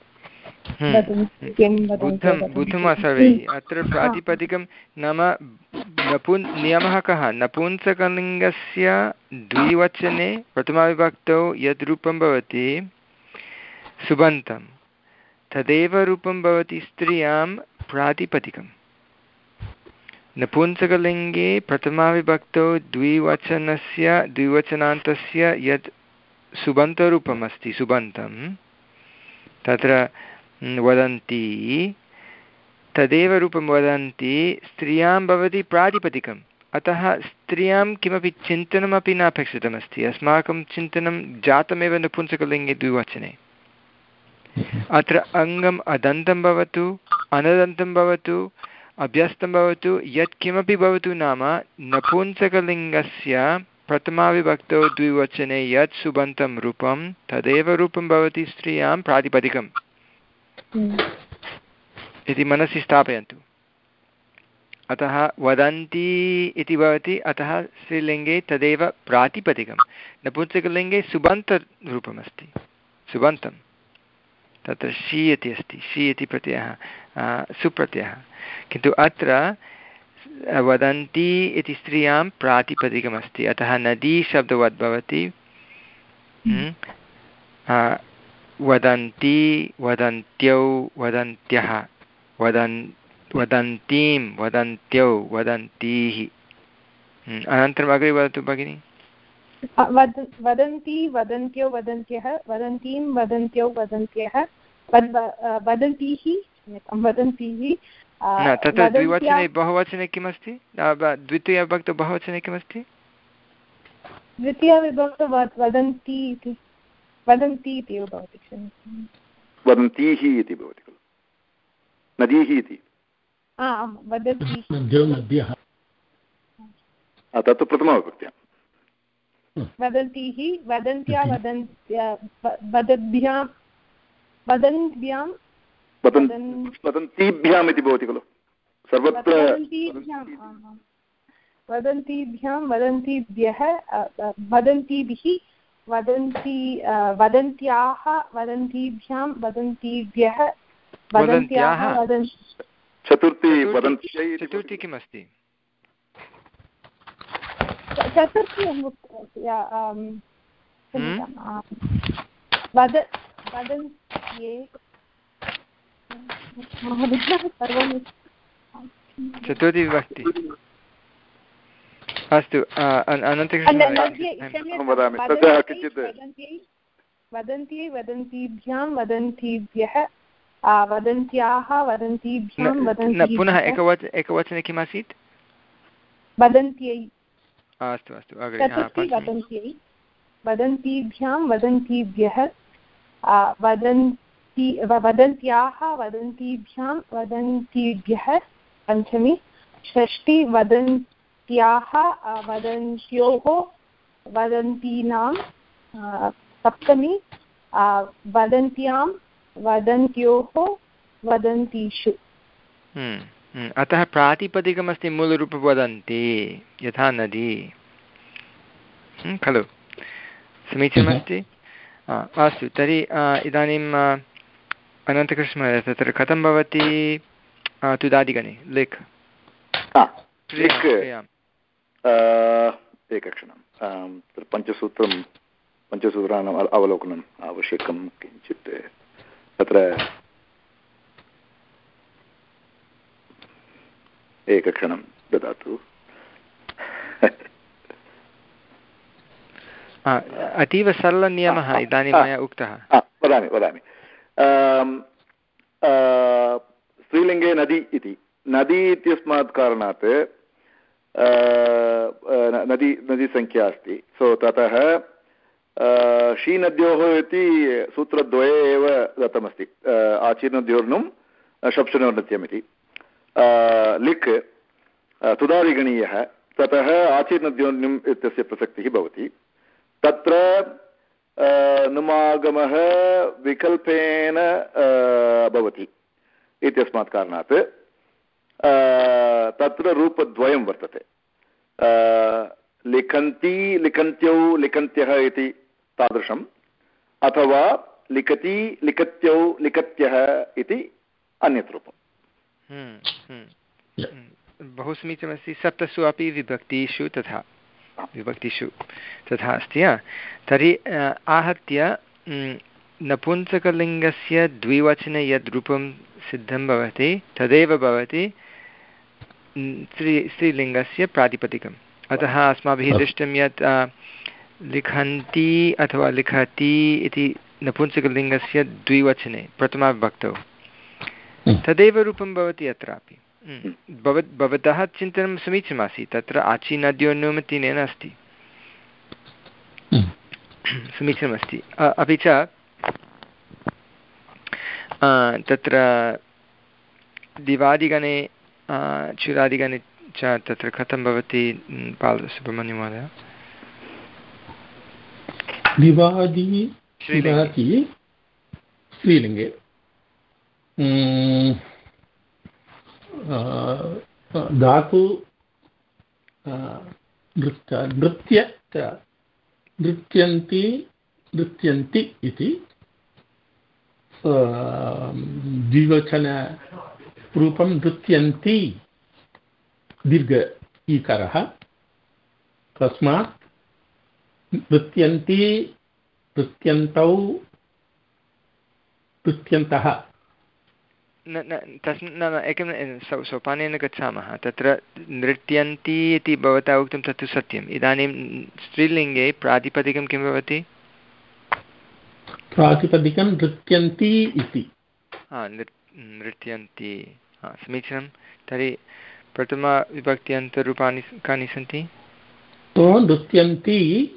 Speaker 1: बुद्धं बुद्धं वा सर्वैः अत्र प्रातिपदिकं नाम नपुन् नियमः कः नपुंसकलिङ्गस्य द्विवचने प्रथमाविभक्तौ यद् रूपं भवति सुबन्तं तदेव रूपं भवति स्त्रियां प्रातिपदिकं नपुंसकलिङ्गे प्रथमाविभक्तौ द्विवचनस्य द्विवचनान्तस्य यत् सुबन्तरूपम् अस्ति सुबन्तं तत्र वदन्ति तदेव रूपं वदन्ति स्त्रियां भवति प्रातिपदिकम् अतः स्त्रियां किमपि चिन्तनमपि न अपेक्षितमस्ति अस्माकं चिन्तनं जातमेव नपुंसकलिङ्गे द्विवचने अत्र अङ्गम् अदन्तं भवतु अनदन्तं भवतु अभ्यस्तं भवतु यत्किमपि भवतु नाम नपुंसकलिङ्गस्य प्रथमाविभक्तौ द्विवचने यत् सुबन्तं रूपं तदेव रूपं भवति स्त्रियां प्रातिपदिकम् इति मनसि स्थापयन्तु अतः वदन्ति इति भवति अतः स्त्रीलिङ्गे तदेव प्रातिपदिकं नपुंसकलिङ्गे सुबन्तरूपमस्ति सुबन्तं तत्र षि इति अस्ति षि इति प्रत्ययः सुप्रत्ययः किन्तु अत्र वदन्ति इति स्त्रियां प्रातिपदिकमस्ति अतः नदी शब्दवद् भवति वदन्ति वदन्त्यौ वदन्त्यः वदन् वदन्तीं वदन्त्यौ वदन्तीः। अनन्तरम् अग्रे वदतु भगिनि।
Speaker 4: वदन्ति वदन्त्यो वदन्त्यः वदन्तीं वदन्त्यौ वदन्त्यः वदन्तीः वदन्तीः।
Speaker 1: तत्र द्विवचने बहुवचने किमस्ति? द्वितीयविभक्तौ बहुवचने किमस्ति?
Speaker 4: द्वितीयविभक्तौ वदन्ति इति वदन्ति इति एव भवति।
Speaker 3: वदन्तीः इति भवति खलु, नदीः इति। तत्तु प्रथमविभक्त्यां
Speaker 4: वदन्तीः वदन्त्या वदन्त्या वदद्भ्यां वदन्त्यां
Speaker 3: वदन्तीभ्याम् इति भवति खलु सर्वत्र।
Speaker 4: वदन्तीभ्यां वदन्तीभ्यः वदन्तीभिः वदन्ति वदन्त्याः वदन्तीभ्यां वदन्तीभ्यः वदन्त्याः
Speaker 3: चतुर्थी
Speaker 1: चतुर्थी किमस्ति?
Speaker 4: चतुर्थी वद वदन्त्ये
Speaker 1: चतुर्थी विभक्ति। अस्तु
Speaker 4: वदन्त्यै वदन्तीभ्यां वदन्तीभ्यः वदन्त्याः वदन्तीभ्यां वदन्ति।
Speaker 1: पुनः एकवच एकवचने किमासीत्?
Speaker 4: वदन्त्यै।
Speaker 1: अस्तु अस्तु
Speaker 4: वदन्त्यै वदन्तीभ्यां वदन्तीभ्यः वदन्ति वदन्त्याः वदन्तीभ्यां वदन्तीभ्यः पञ्चमी। षष्ठी वदन्त्याः वदन्त्योः वदन्तीनां। सप्तमी वदन्त्यां वदन्त्योः वदन्तीषु।
Speaker 1: अतः प्रातिपदिकमस्ति मूलरूप वदन्ति यथा नदी खलु। समीचीनमस्ति। अस्तु तर्हि इदानीम् अनन्तकृष्णमहोदय तत्र कथं भवति तुदादिगणे लेख?
Speaker 3: एकक्षणं पञ्चसूत्रं पञ्चसूत्राणाम् अवलोकनम् आवश्यकं किञ्चित् तत्र एकक्षणं ददातु।
Speaker 1: अतीव सरलनियमः इदानीं मया उक्तः।
Speaker 3: वदामि वदामि स्त्रीलिङ्गे नदी इति नदी इत्यस्मात् कारणात् नदी नदीसङ्ख्या अस्ति। सो ततः शीनद्योः इति सूत्रद्वये एव दत्तमस्ति। आचीर्नद्योर्नुं शप्शुनोर्नत्यमिति लिक् तुदादिगणीयः। ततः आचीर्नद्योर्नुम् इत्यस्य प्रसक्तिः भवति। तत्र नुमागमः विकल्पेन भवति इत्यस्मात् कारणात् तत्र रूपद्वयं वर्तते। लिखन्ति लिखन्त्यौ लिखन्त्यः इति तादृशम्, अथवा लिखति लिखत्यौ लिखत्यः इति अन्यत् रूपम्।
Speaker 1: बहु समीचीनमस्ति। सप्तसु अपि विभक्तिषु तथा विभक्तिषु तथा अस्ति। तर्हि आहत्य नपुंसकलिङ्गस्य द्विवचने यद् रूपं सिद्धं भवति तदेव भवति स्त्री स्त्रीलिङ्गस्य प्रातिपदिकम्। अतः अस्माभिः दृष्टं यत् लिखन्ति अथवा लिखति इति नपुंसकलिङ्गस्य द्विवचने प्रथमाविभक्तौ तदेव रूपं भवति अत्रापि। भवत् भवतः चिन्तनं समीचीनमासीत्। तत्र आचीनद्योनुमितिनेन अस्ति समीचीनमस्ति। अपि च तत्र दिवादिगणे चुरादिगणे च तत्र कथं भवति बालसुब्रह्मण्यं महोदय?
Speaker 2: दिवादि स्त्रीलिङ्गे धातु नृत्य नृत्य नृत्यन्ति नृत्यन्ति इति द्विवचनरूपं नृत्यन्ति दीर्घ ईकारः। तस्मात् नृत्यन्ति नृत्यन्तौ नृत्यन्तः
Speaker 1: न न तस्मिन् न न एकं सो सोपानेन गच्छामः तत्र नृत्यन्ति इति भवता उक्तं तत्तु सत्यम् इदानीं स्त्रीलिङ्गे प्रातिपदिकं किं भवति
Speaker 2: प्रातिपदिकं नृत्यन्ति इति
Speaker 1: हा नृ नृत्यन्ति हा समीचीनं तर्हि प्रथमविभक्त्यन्तरूपाणि कानि सन्ति
Speaker 2: तो नृत्यन्ति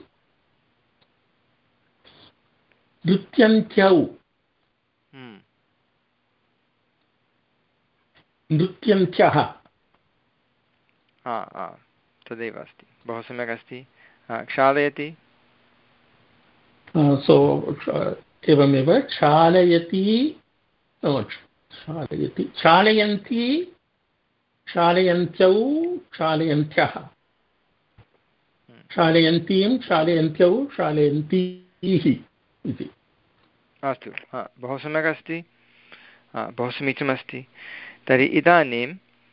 Speaker 2: नृत्यन्त्यौ नृत्यन्त्यः
Speaker 1: हा हा तदेव अस्ति बहु सम्यक् अस्ति क्षालयति
Speaker 2: सो एवमेव क्षालयति क्षालयति क्षालयन्ति क्षालयन्त्यौ क्षालयन्त्यः क्षालयन्तीं क्षालयन्त्यौ क्षालयन्तीः इति
Speaker 1: अस्तु हा बहु सम्यक् अस्ति बहु समीचीनमस्ति तर्हि इदानीं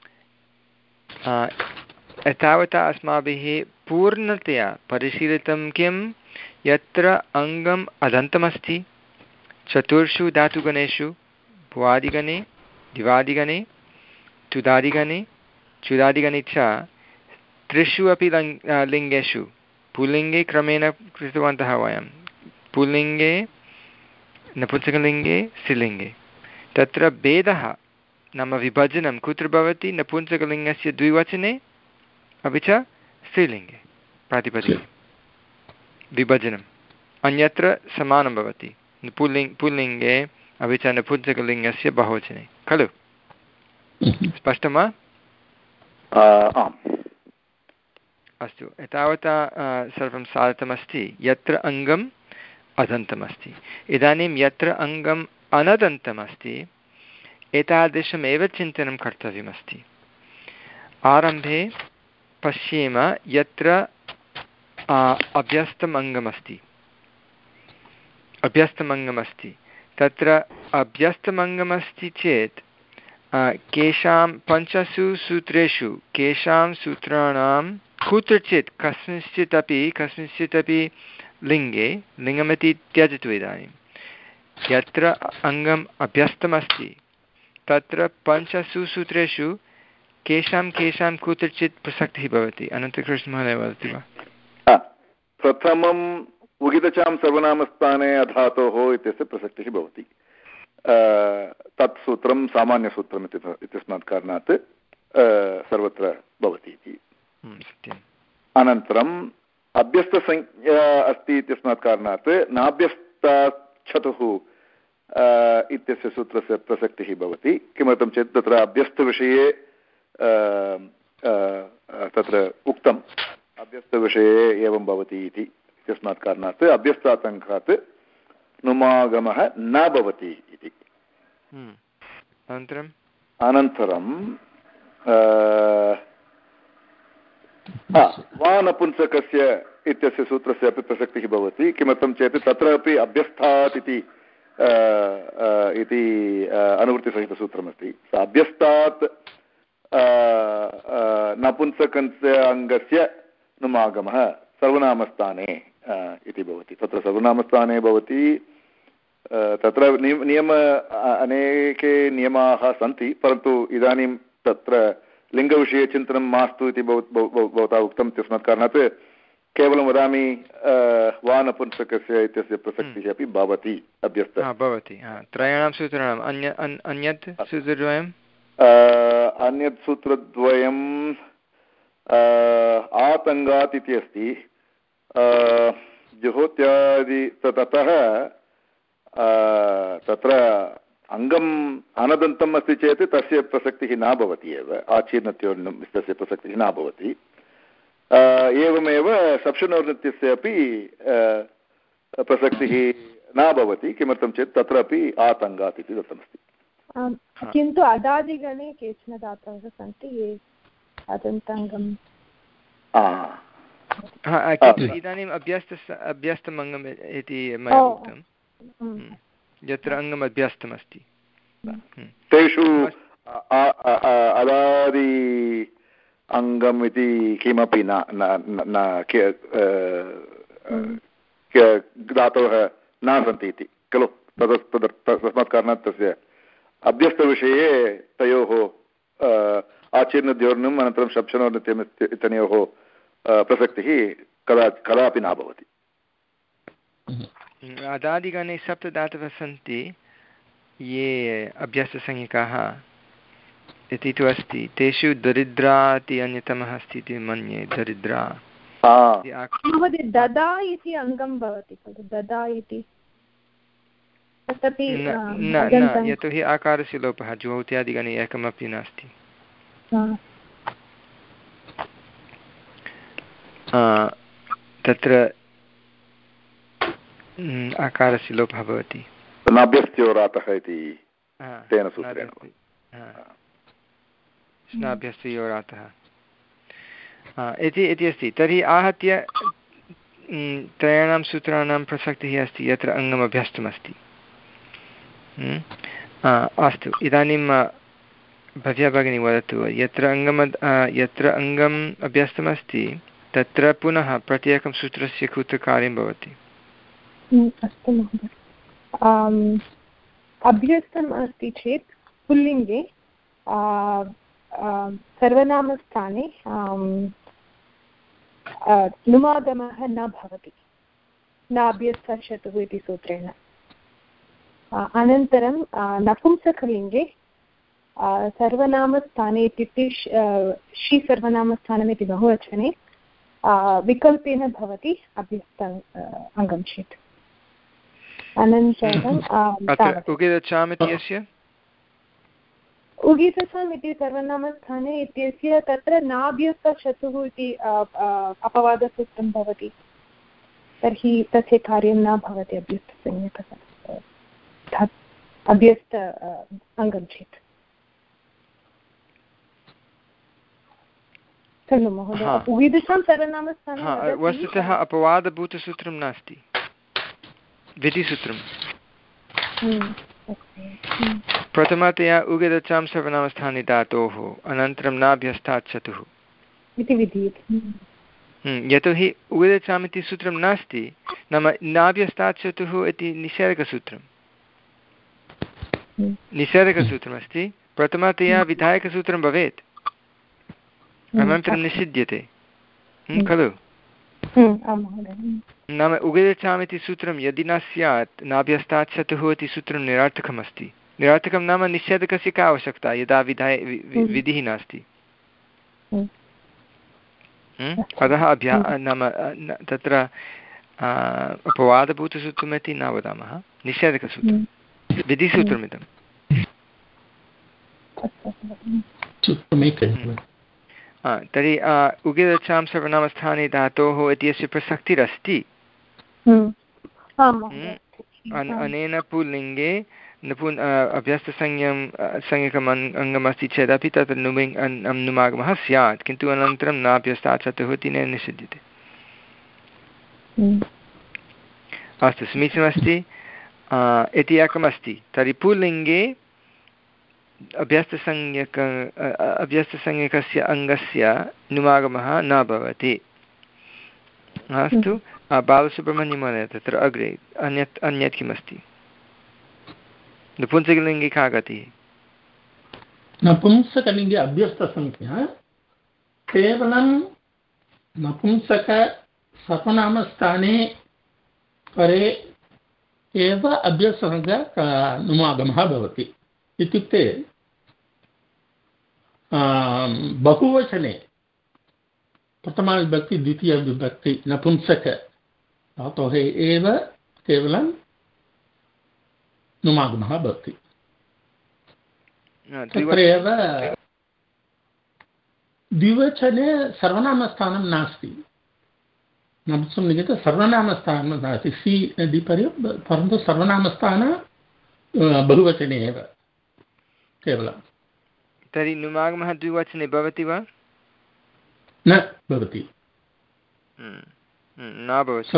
Speaker 1: एतावता अस्माभिः पूर्णतया परिशीलितं किं यत्र अङ्गम् अदन्तमस्ति चतुर्षु धातुगणेषु भुवादिगणे दिवादिगणे तुदादिगणे चुदादिगणे च त्रिषु अपि लङ् लिङ्गेषु पुल्लिङ्गे क्रमेण कृतवन्तः वयं पुल्लिङ्गे नपुंसकलिङ्गे स्त्रीलिङ्गे तत्र भेदः नाम विभजनं कुत्र भवति नपुंसकलिङ्गस्य द्विवचने अपि च स्त्रीलिङ्गे प्रातिपदिके विभजनम् अन्यत्र समानं भवति पुल्लिङ् पुल्लिङ्गे अपि च नपुंसकलिङ्गस्य बहुवचने खलु स्पष्टं वा अस्तु एतावता सर्वं साधितमस्ति यत्र अङ्गम् अदन्तमस्ति इदानीं यत्र अङ्गम् अनदन्तमस्ति एतादृशमेव चिन्तनं कर्तव्यमस्ति आरम्भे पश्येम यत्र अभ्यस्तम् अङ्गमस्ति अभ्यस्तम् अङ्गमस्ति तत्र अभ्यस्तम् अङ्गमस्ति चेत् केषां पञ्चसु सूत्रेषु केषां सूत्राणां कुत्रचित् कस्मिंश्चित् अपि कस्मिंश्चित् अपि लिङ्गे लिङ्गमिति त्यजतु इदानीं यत्र अङ्गम् अभ्यस्तमस्ति तत्र पञ्चसु सूत्रेषु केषां केषां कुत्रचित् प्रसक्तिः भवति अनन्तकृष्णमहोदय वदति वा
Speaker 3: प्रथमम् उगितचां सर्वनामस्थाने अधातोः इत्यस्य प्रसक्तिः भवति तत् सूत्रं सामान्यसूत्रम् इत्यस्मात् कारणात् सर्वत्र भवति इति अनन्तरम् अभ्यस्तसंज्ञा अस्ति इत्यस्मात् कारणात् नाभ्यस्ताच्छतुः इत्यस्य सूत्रस्य प्रसक्तिः भवति किमर्थं चेत् तत्र अभ्यस्तविषये तत्र उक्तम् अभ्यस्तविषये एवं भवति इति इत्यस्मात् कारणात् अभ्यस्तातङ्कात् नुमागमः न भवति इति
Speaker 1: अनन्तरम्
Speaker 3: अनन्तरं वा नपुंसकस्य इत्यस्य सूत्रस्य अपि प्रसक्तिः भवति किमर्थं चेत् तत्र अपि अभ्यस्तात् इति इति अनुवृत्तिसहितसूत्रमस्ति अभ्यस्तात् नपुंसकस्य अङ्गस्य नुमागमः सर्वनामस्थाने इति भवति तत्र सर्वनामस्थाने भवति तत्र नियम अनेके नियमाः सन्ति परन्तु इदानीं तत्र लिङ्गविषये चिन्तनं मास्तु इति भवता उक्तं तस्मात् कारणात् केवलं वदामि वा नपुंसकस्य इत्यस्य प्रसक्तिः अपि भवति अभ्यस्तः भवति
Speaker 1: त्रयाणां सूत्राणाम् अन्य अन्यत् सूत्रद्वयम्
Speaker 3: अन्यत् सूत्रद्वयं आतङ्गात् इति अस्ति जुहोत्यादि ततः तत्र अङ्गम् अनदन्तम् अस्ति चेत् तस्य प्रसक्तिः न भवति एव आचीर्णत्योर्णम् इत्यस्य प्रसक्तिः न भवति एवमेव सप्शनोर्नृत्यस्य अपि प्रसक्तिः न भवति किमर्थं चेत् तत्रापि आतङ्गात् इति दत्तमस्ति
Speaker 4: किन्तु अदादिगणे केचन धातवः सन्ति ये अदन्ताङ्गम्
Speaker 1: इदानीम् अभ्यस्त अभ्यस्तम् अङ्गम् इति मया उक्तं यत्र अङ्गम् अभ्यस्तमस्ति
Speaker 3: तेषु अदादि अङ्गम् इति किमपि न धातवः न सन्ति इति खलु तत् तस्मात् कारणात् तस्य अभ्यस्तविषये तयोः आचीर्णद्योर्णम् अनन्तरं शप्शनोर्नित्यम् इत्यनयोः प्रसक्तिः कदा कदापि न भवति।
Speaker 1: अदादिगणे सप्तधातवः सन्ति ये अभ्यस्तसंज्ञकाः इति तु अस्ति, तेषु दरिद्रा इति अन्यतमः अस्ति इति मन्ये। दरिद्रा
Speaker 4: ददा इति अङ्गं भवति खलु, ददा इति
Speaker 1: न न, यतोहि आकारस्य लोपः ज्योत्यादिगणे एकमपि नास्ति। तत्र आकारस्य लोपः भवति।
Speaker 3: नाभ्यस्त्योरातः इति तेन सूत्रेण
Speaker 1: स्नाभ्यस्त्योरातः इति इति अस्ति। तर्हि आहत्य त्रयाणां सूत्राणां प्रसक्तिः अस्ति यत्र अङ्गम् अभ्यस्तमस्ति। अस्तु, इदानीं भव्या भगिनी वदतु, यत्र अङ्गम् यत्र अङ्गम् अभ्यस्तमस्ति तत्र पुनः प्रत्येकं सूत्रस्य कुत्र कार्यं भवति?
Speaker 4: अस्तु महोदय, अभ्यस्तम् अस्ति चेत् पुल्लिङ्गे सर्वनामस्थाने नुमागमः न भवति, नाभ्यस्तशतुः इति सूत्रेण। अनन्तरं नपुंसकलिङ्गे सर्वनामस्थाने इत्युक्ते षि सर्वनामस्थानमिति बहुवचने विकल्पेन भवति अभ्यस्त अङ्गं चेत्। अनन्तरं उगीतसाम् इति सर्वनामस्थाने इत्यस्य तत्र नाभ्यस्तशतुः इति अपवादसूत्रं भवति, तर्हि तस्य कार्यं न भवति अभ्यस्तसंज्ञकः अभ्यस्त अङ्गं चेत्। खलु महोदय, उगीदृशां सर्वनामस्थाने
Speaker 1: वस्तुतः अपवादभूतसूत्रं नास्ति, विधिसूत्रं। प्रथमतया उगदचां सर्वनामस्थाने धातोः अनन्तरं नाभ्यस्तात् चतुः
Speaker 4: इति विधीयते।
Speaker 1: यतोहि उगदचाम् इति सूत्रं नास्ति, नाम नाभ्यस्तात् चतुः इति निषेधकसूत्रं निषेधकसूत्रमस्ति। प्रथमतया विधायकसूत्रं भवेत्, अनन्तरं निषिध्यते खलु। नाम उगदचाम् इति सूत्रं यदि न स्यात् नाभ्यस्तात् चतुः इति सूत्रं निरर्थकमस्ति। निरर्थकं नाम निषेधकस्य का आवश्यकता यदा विधाय विधिः नास्ति। अतः अभ्या नाम तत्र अपवादभूतसूत्रमिति न वदामः, निषेधकसूत्रं, विधिसूत्रमिदं। तर्हि उगिदचां सर्वनामस्थाने धातोः इत्यस्य प्रसक्तिरस्ति। अनेन पुल्लिङ्गे नपुन् अभ्यस्तसंज्ञं संज्ञकम् अङ्गमस्ति चेदपि तत्र नुमिङ् नुमागमः स्यात्, किन्तु अनन्तरं नाभ्यस्तात् चतुः इति न निषिध्यते। अस्तु, समीचीनमस्ति। इति एकमस्ति। तर्हि पुल्लिङ्गे अभ्यस्तसंज्ञक अभ्यस्तसंज्ञकस्य अङ्गस्य नुमागमः न भवति। अस्तु, बालसुब्रह्मण्यमहोदय तत्र अग्रे अन्यत् अन्यत् किमस्ति? नपुंसकलिङ्गे का गतिः?
Speaker 2: नपुंसकलिङ्गे अभ्यस्तसंज्ञा केवलं नपुंसक सर्वनामस्थाने परे एव अभ्यस्तसंज्ञा नुमागमः भवति। इत्युक्ते बहुवचने प्रथमाविभक्ति द्वितीयविभक्ति नपुंसक धातोः एव केवलं नुमागमः भवति। तत्र एव द्विवचने सर्वनामस्थानं नास्ति। नपुंसकलिङ्गे सर्वनामस्थानं नास्ति, सि दिपर्य, परन्तु सर्वनामस्थान बहुवचने एव केवलं।
Speaker 1: तर्हि नुमागमः द्विवचने भवति वा?
Speaker 2: न भवति,
Speaker 1: न भवति।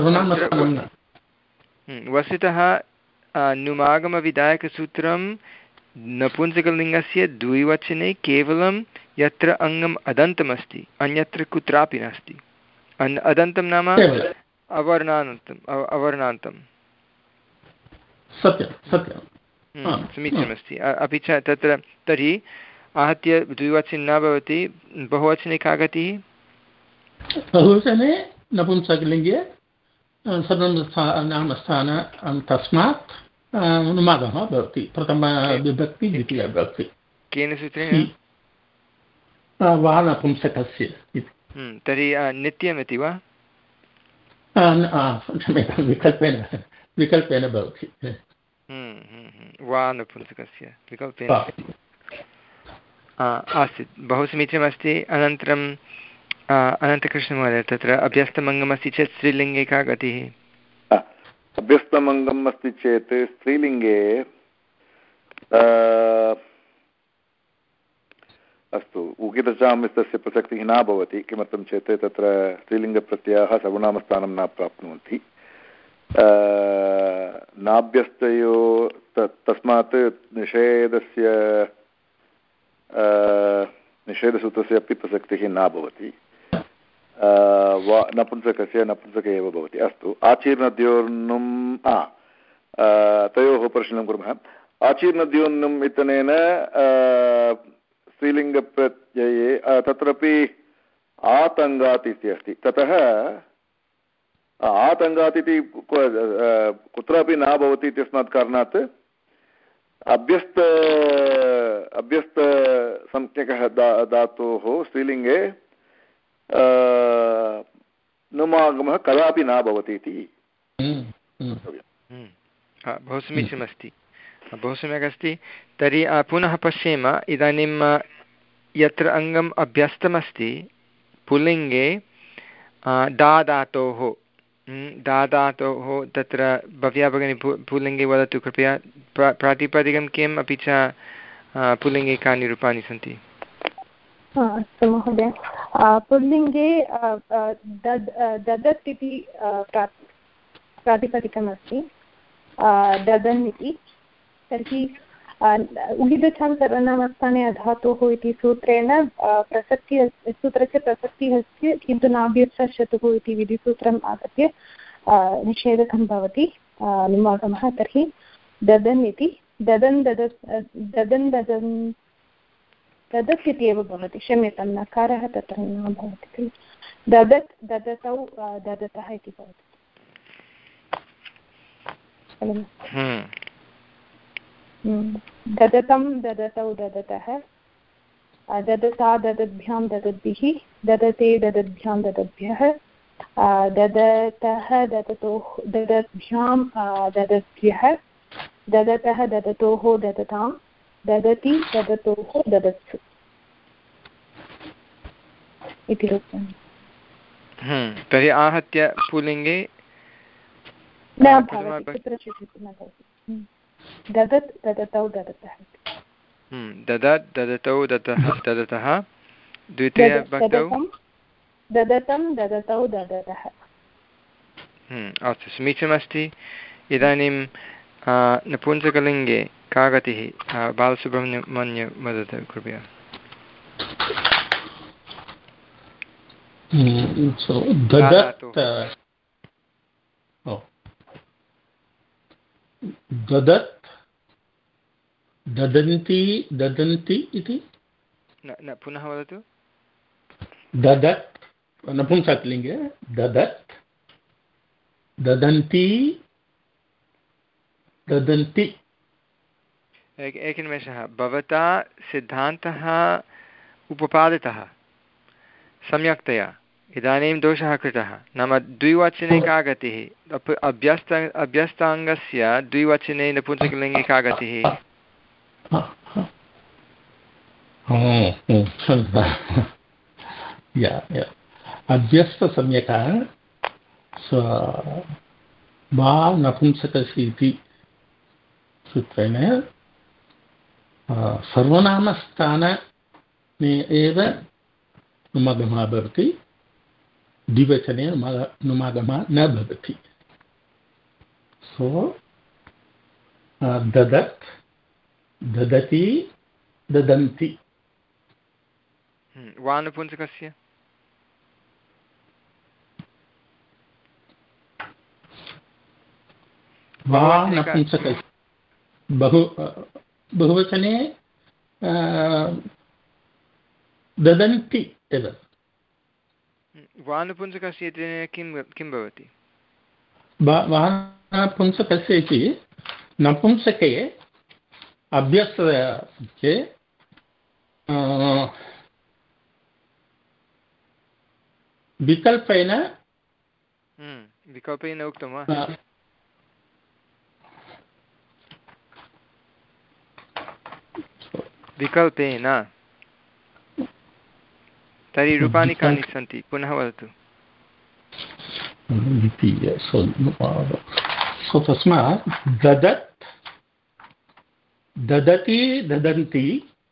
Speaker 1: वस्तुतः नुमागमविधायकसूत्रं नपुंसकलिङ्गस्य द्विवचने केवलं यत्र अङ्गम् अदन्तमस्ति, अन्यत्र कुत्रापि नास्ति। अदन्तं नाम अवर्णान्तम् अवर्णान्तम्
Speaker 2: सत्यं सत्यं
Speaker 1: समीचीनमस्ति। अपि च तत्र तर्हि आहत्य द्विवचने न भवति, बहुवचने का गतिः?
Speaker 2: बहुवचने नपुंसकलिङ्गे सर्वं नाम स्थान तस्मात् अनुमागमः भवति, प्रथमविभक्ति द्वितीयविभक्ति।
Speaker 1: केन सूत्रेण?
Speaker 2: वा नपुंसकस्य इति।
Speaker 1: तर्हि नित्यमिति वा?
Speaker 2: विकल्पेन विकल्पेन भवति।
Speaker 1: वा नपुंसकस्य विकल्पेन आसीत्। बहु समीचीनमस्ति। अनन्तरं अनन्तकृष्णमहोदय, तत्र अभ्यस्तमङ्गम् अस्ति चेत् स्त्रीलिङ्गे का गतिः?
Speaker 3: अभ्यस्तमङ्गम् अस्ति चेत् स्त्रीलिङ्गे अस्तु उगितचाम् इत्यस्य प्रसक्तिः न भवति। किमर्थं चेत् तत्र स्त्रीलिङ्गप्रत्ययाः सर्वनामस्थानं न प्राप्नुवन्ति। नाभ्यस्तयो तस्मात् निषेधस्य निषेधसूत्रस्य अपि प्रसक्तिः न भवति। वा नपुंसकस्य नपुंसक एव भवति। अस्तु आचीर्णद्योर्नुम् तयोः परिशीलनं कुर्मः। आचीर्णद्योर्नुम् इत्यनेन स्त्रीलिङ्गप्रत्यये तत्रापि आतङ्गात् इति अस्ति। ततः आतङ्गात् इति कुत्रापि न भवति इत्यस्मात् कारणात् अभ्यस्त अभ्यस्तसंज्ञकः दा धातोः स्त्रीलिङ्गे नुमागमः कदापि न भवति इति।
Speaker 1: बहु समीचीनमस्ति, बहु सम्यक् अस्ति। तर्हि पुनः पश्येम। इदानीं यत्र अङ्गम् अभ्यस्तमस्ति पुल्लिङ्गे डा धातोः डा धातोः तत्र भव्या भगिनी पुल्लिङ्गे वदतु कृपया प्रातिपदिकं किम्, अपि च पुल्लिङ्गे कानि रूपाणि सन्ति?
Speaker 4: अस्तु महोदय, पुल्लिङ्गे ददत् इति प्रातिपदिकमस्ति, ददन् इति। तर्हि उगितचां सर्वनामस्थाने अधातोः इति सूत्रेण प्रसक्तिः सूत्रस्य प्रसक्तिः अस्ति, किन्तु नाभ्यस्तशतुः इति विधिसूत्रम् आगत्य निषेधकं भवति अनुमागमः। तर्हि ददन् इति ददन् ददत् ददन् ददन् ददत् इति एव भवति, क्षम्यतां नकारः तत्र न भवति खलु। ददत् ददतौ ददतः इति भवति। ददतं ददतौ ददतः, ददता ददद्भ्यां ददद्भिः, ददते ददद्भ्यां ददद्भ्यः, ददतः ददतोः ददद्भ्यां ददद्भ्यः, ददतः ददतोः ददतां, ददति ददतोः ददत्सु इति रूपाणि।
Speaker 1: तर्हि आहत्य पुल्लिङ्गे
Speaker 4: न भवति, कुत्रचित् न भवति। ददत् ददतौ ददतः,
Speaker 1: ददत् ददतौ ददतः ददतः द्वितीयविभक्तौ
Speaker 4: ददतं ददतौ ददतः।
Speaker 1: अस्तु, समीचीनमस्ति। इदानीं नपुंसकलिङ्गे का गतिः? बालसुब्रह्मण्य वदतु कृपया।
Speaker 2: ददत् ददन्ति ददन्ति इति
Speaker 1: न पुनः वदतु।
Speaker 2: ददत् नपुंसकलिङ्गे ददत् ददन्ति ददन्ति।
Speaker 1: एकनिमेषः, भवता सिद्धान्तः उपपादितः सम्यक्तया। इदानीं दोषः कृतः, नाम द्विवचने का गतिः? अभ्यस्त अभ्यस्ताङ्गस्य द्विवचने नपुंसकलिङ्गे का गतिः?
Speaker 2: अभ्यस्तसंज्ञकः वा नपुंसकस्य इति सूत्रेण सर्वनामस्थाने एव नुमागमः भवति, द्विवचने नुमागमः न भवति। सो ददत् ददति ददन्ति।
Speaker 1: वा नपुंसकस्य
Speaker 2: बहु बहुवचने ददन्ति एव
Speaker 1: वानपुंसकस्य इत्यनेन किं किं भवति
Speaker 2: वानपुंसकस्य इति नपुंसके अभ्यस्ते विकल्पेन
Speaker 1: विकल्पेन उक्तं वा विकल्पेन तर्हि रूपाणि कानि सन्ति पुनः वदतु
Speaker 2: सो तस्मात् ददत् ददति ददन्ति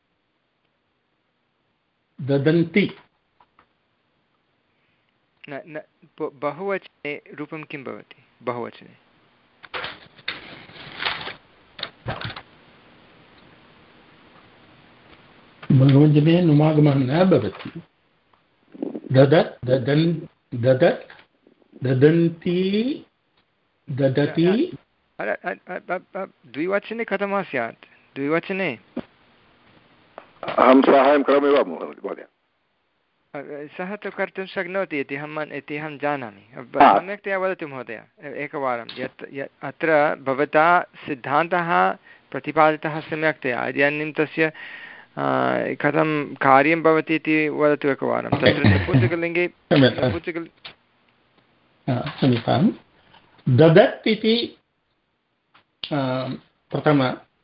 Speaker 2: ददन्ति
Speaker 1: न बहुवचने रूपं किं भवति बहुवचने
Speaker 2: बहुवचने नुमागमः न भवति ददत् ददन् ददत् ददन्ति ददति
Speaker 1: द्विवचने कथं स्यात् द्विवचने
Speaker 3: अहं साहाय्यं करोमि वा महोदय
Speaker 1: सः तु कर्तुं शक्नोति इति अहम् इति अहं जानामि सम्यक्तया वदतु महोदय एकवारं यत् अत्र भवता सिद्धान्तः प्रतिपादितः सम्यक्तया इदानीं तस्य कथं कार्यं भवति इति वदतु एकवारं तत्र नपुंसकलिङ्गे नपुंसकल
Speaker 2: क्षम्यतां ददत् इति प्रथम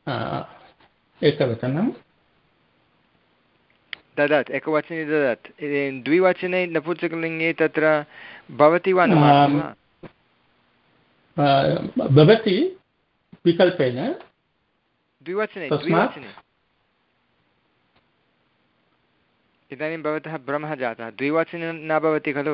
Speaker 2: एकवचनं
Speaker 1: ददत् एकवचने ददत् द्विवचने नपुंसकलिङ्गे तत्र भवति वा न
Speaker 2: भवति विकल्पेन
Speaker 1: द्विवचने द्विवचने इदानीं भवतः भ्रमः जातः द्विवचने न भवति खलु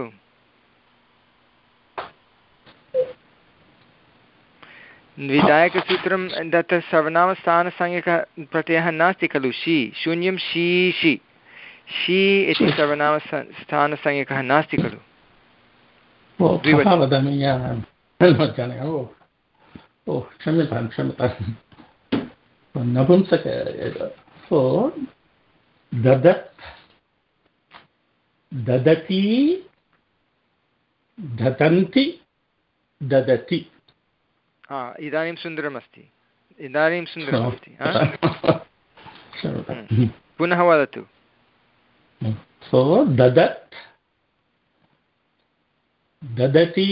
Speaker 1: विधायकसूत्रं तत्र सर्वनामस्थानसंज्ञकः प्रत्ययः नास्ति खलु शी शून्यं शी शी शी इति सर्वनामस्थानसंज्ञकः नास्ति खलु
Speaker 2: क्षम्यतां क्षम्यतां नपुंसक सो ददत् ददति ददन्ति ददति
Speaker 1: हा इदानीं सुन्दरमस्ति इदानीं सुन्दरमस्ति पुनः वदतु
Speaker 2: सो ददत् ददति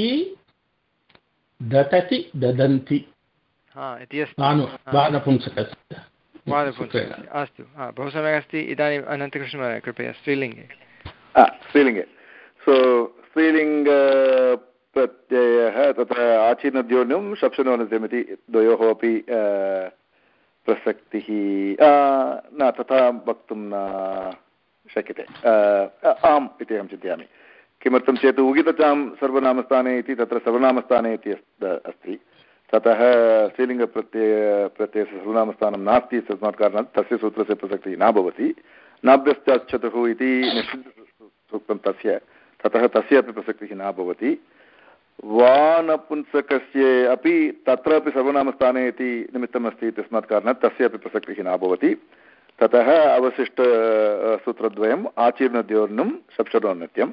Speaker 2: ददति ददन्ति
Speaker 1: हा इति अस्ति
Speaker 2: वानपुंसकस्य
Speaker 1: वानपुंसकस्य अस्तु हा बहु सम्यक् अस्ति इदानीम् अनन्तकृष्णमहोदय कृपया स्त्रीलिङ्गे
Speaker 3: स्त्रीलिङ्गे सो स्त्रीलिङ्ग प्रत्ययः तत्र आचीर्णद्योनिं शप्शुनोनित्यम् इति द्वयोः अपि प्रसक्तिः न तथा वक्तुं न शक्यते आम् इति अहं चिन्तयामि किमर्थं चेत् उगितचां सर्वनामस्थाने इति तत्र सर्वनामस्थाने इति अस्ति ततः स्त्रीलिङ्गप्रत्यय प्रत्ययस्य सर्वनामस्थानं नास्ति तस्मात् कारणात् तस्य सूत्रस्य प्रसक्तिः न भवति नाभ्यश्चाच्युतुः इति निषिद्धसूक्तं तस्य ततः तस्य अपि प्रसक्तिः न भवति वानपुंसकस्य अपि तत्रापि सर्वनामस्थाने इति निमित्तमस्ति तस्मात् कारणात् तस्य अपि प्रसक्तिः न भवति ततः अवशिष्ट सूत्रद्वयम् आचीर्णद्योर्णं शप्शडोन्नत्यं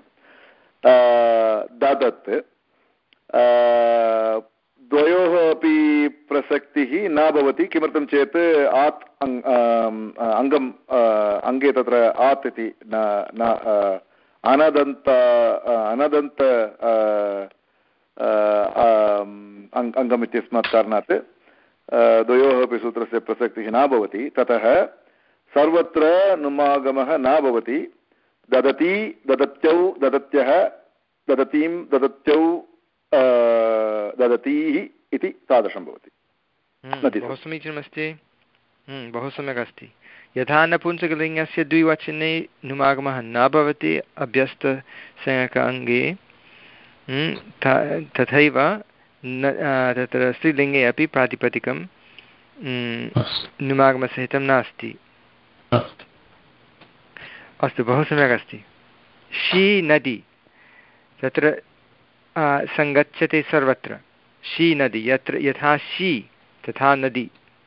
Speaker 3: ददत् द्वयोः अपि प्रसक्तिः न भवति किमर्थं चेत् आत् अङ्गम् अङ्गे तत्र आत् इति न अनदन्त अनदन्त अङ्गम् इत्यस्मात् कारणात् द्वयोः अपि सूत्रस्य प्रसक्तिः न भवति ततः सर्वत्र नुमागमः न भवति ददति ददत्यौ ददत्यः ददतीं ददत्यौ ददतीः इति तादृशं भवति
Speaker 1: बहु समीचीनमस्ति बहु सम्यक् अस्ति यथा नपुंसकलिङ्गस्य द्विवचने नुमागमः न भवति अभ्यस्तसंज्ञक अङ्गे तथैव तत्र स्त्रीलिङ्गे अपि प्रातिपदिकं नुमागमसहितं नास्ति अस्तु बहु सम्यक् अस्ति शी नदी तत्र सङ्गच्छते सर्वत्र शी नदी यत्र यथा शी तथा नदी।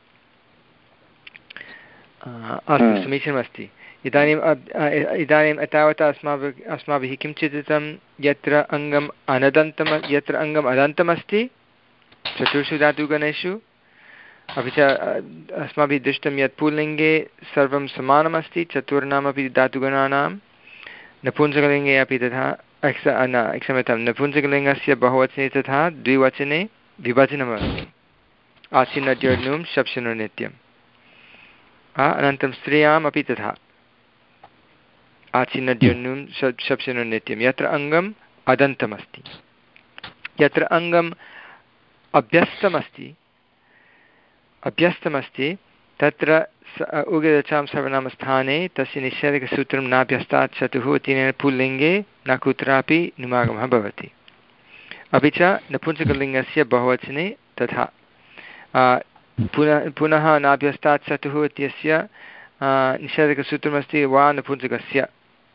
Speaker 1: अस्तु समीचीनमस्ति। इदानीम् इदानीम् एतावता अस्माभिः अस्माभिः किं चिन्तितं यत्र अङ्गम् अनदन्तं यत्र अङ्गम् अदन्तमस्ति चतुर्षु धातुगणेषु, अपि च अस्माभिः दृष्टं यत् पुल्लिङ्गे सर्वं समानमस्ति चतुर्णामपि धातुगणानां, नपुंसकलिङ्गे अपि तथा एक्स न क्षम्यतां नपुंसकलिङ्गस्य बहुवचने तथा द्विवचने विभजनमस्ति आचिन्नद्योर्नुं शप्शनुनित्यम्। अनन्तरं स्त्रियाम् अपि तथा आचिन्नद्योर्नुं शप्शनुनित्यं यत्र अङ्गम् अदन्तमस्ति। यत्र अङ्गम् अभ्यस्तमस्ति अभ्यस्तमस्ति तत्र उगदचां सर्वनामस्थाने तस्य निषेधकसूत्रं नाभ्यस्तात् चतुः इत्यनेन पुल्लिङ्गे न कुत्रापि नुमागमः भवति। अपि च नपुंसकलिङ्गस्य बहुवचने तथा पुनः पुनः नाभ्यस्तात् चतुः इत्यस्य निषेधकसूत्रमस्ति वा नपुंसकस्य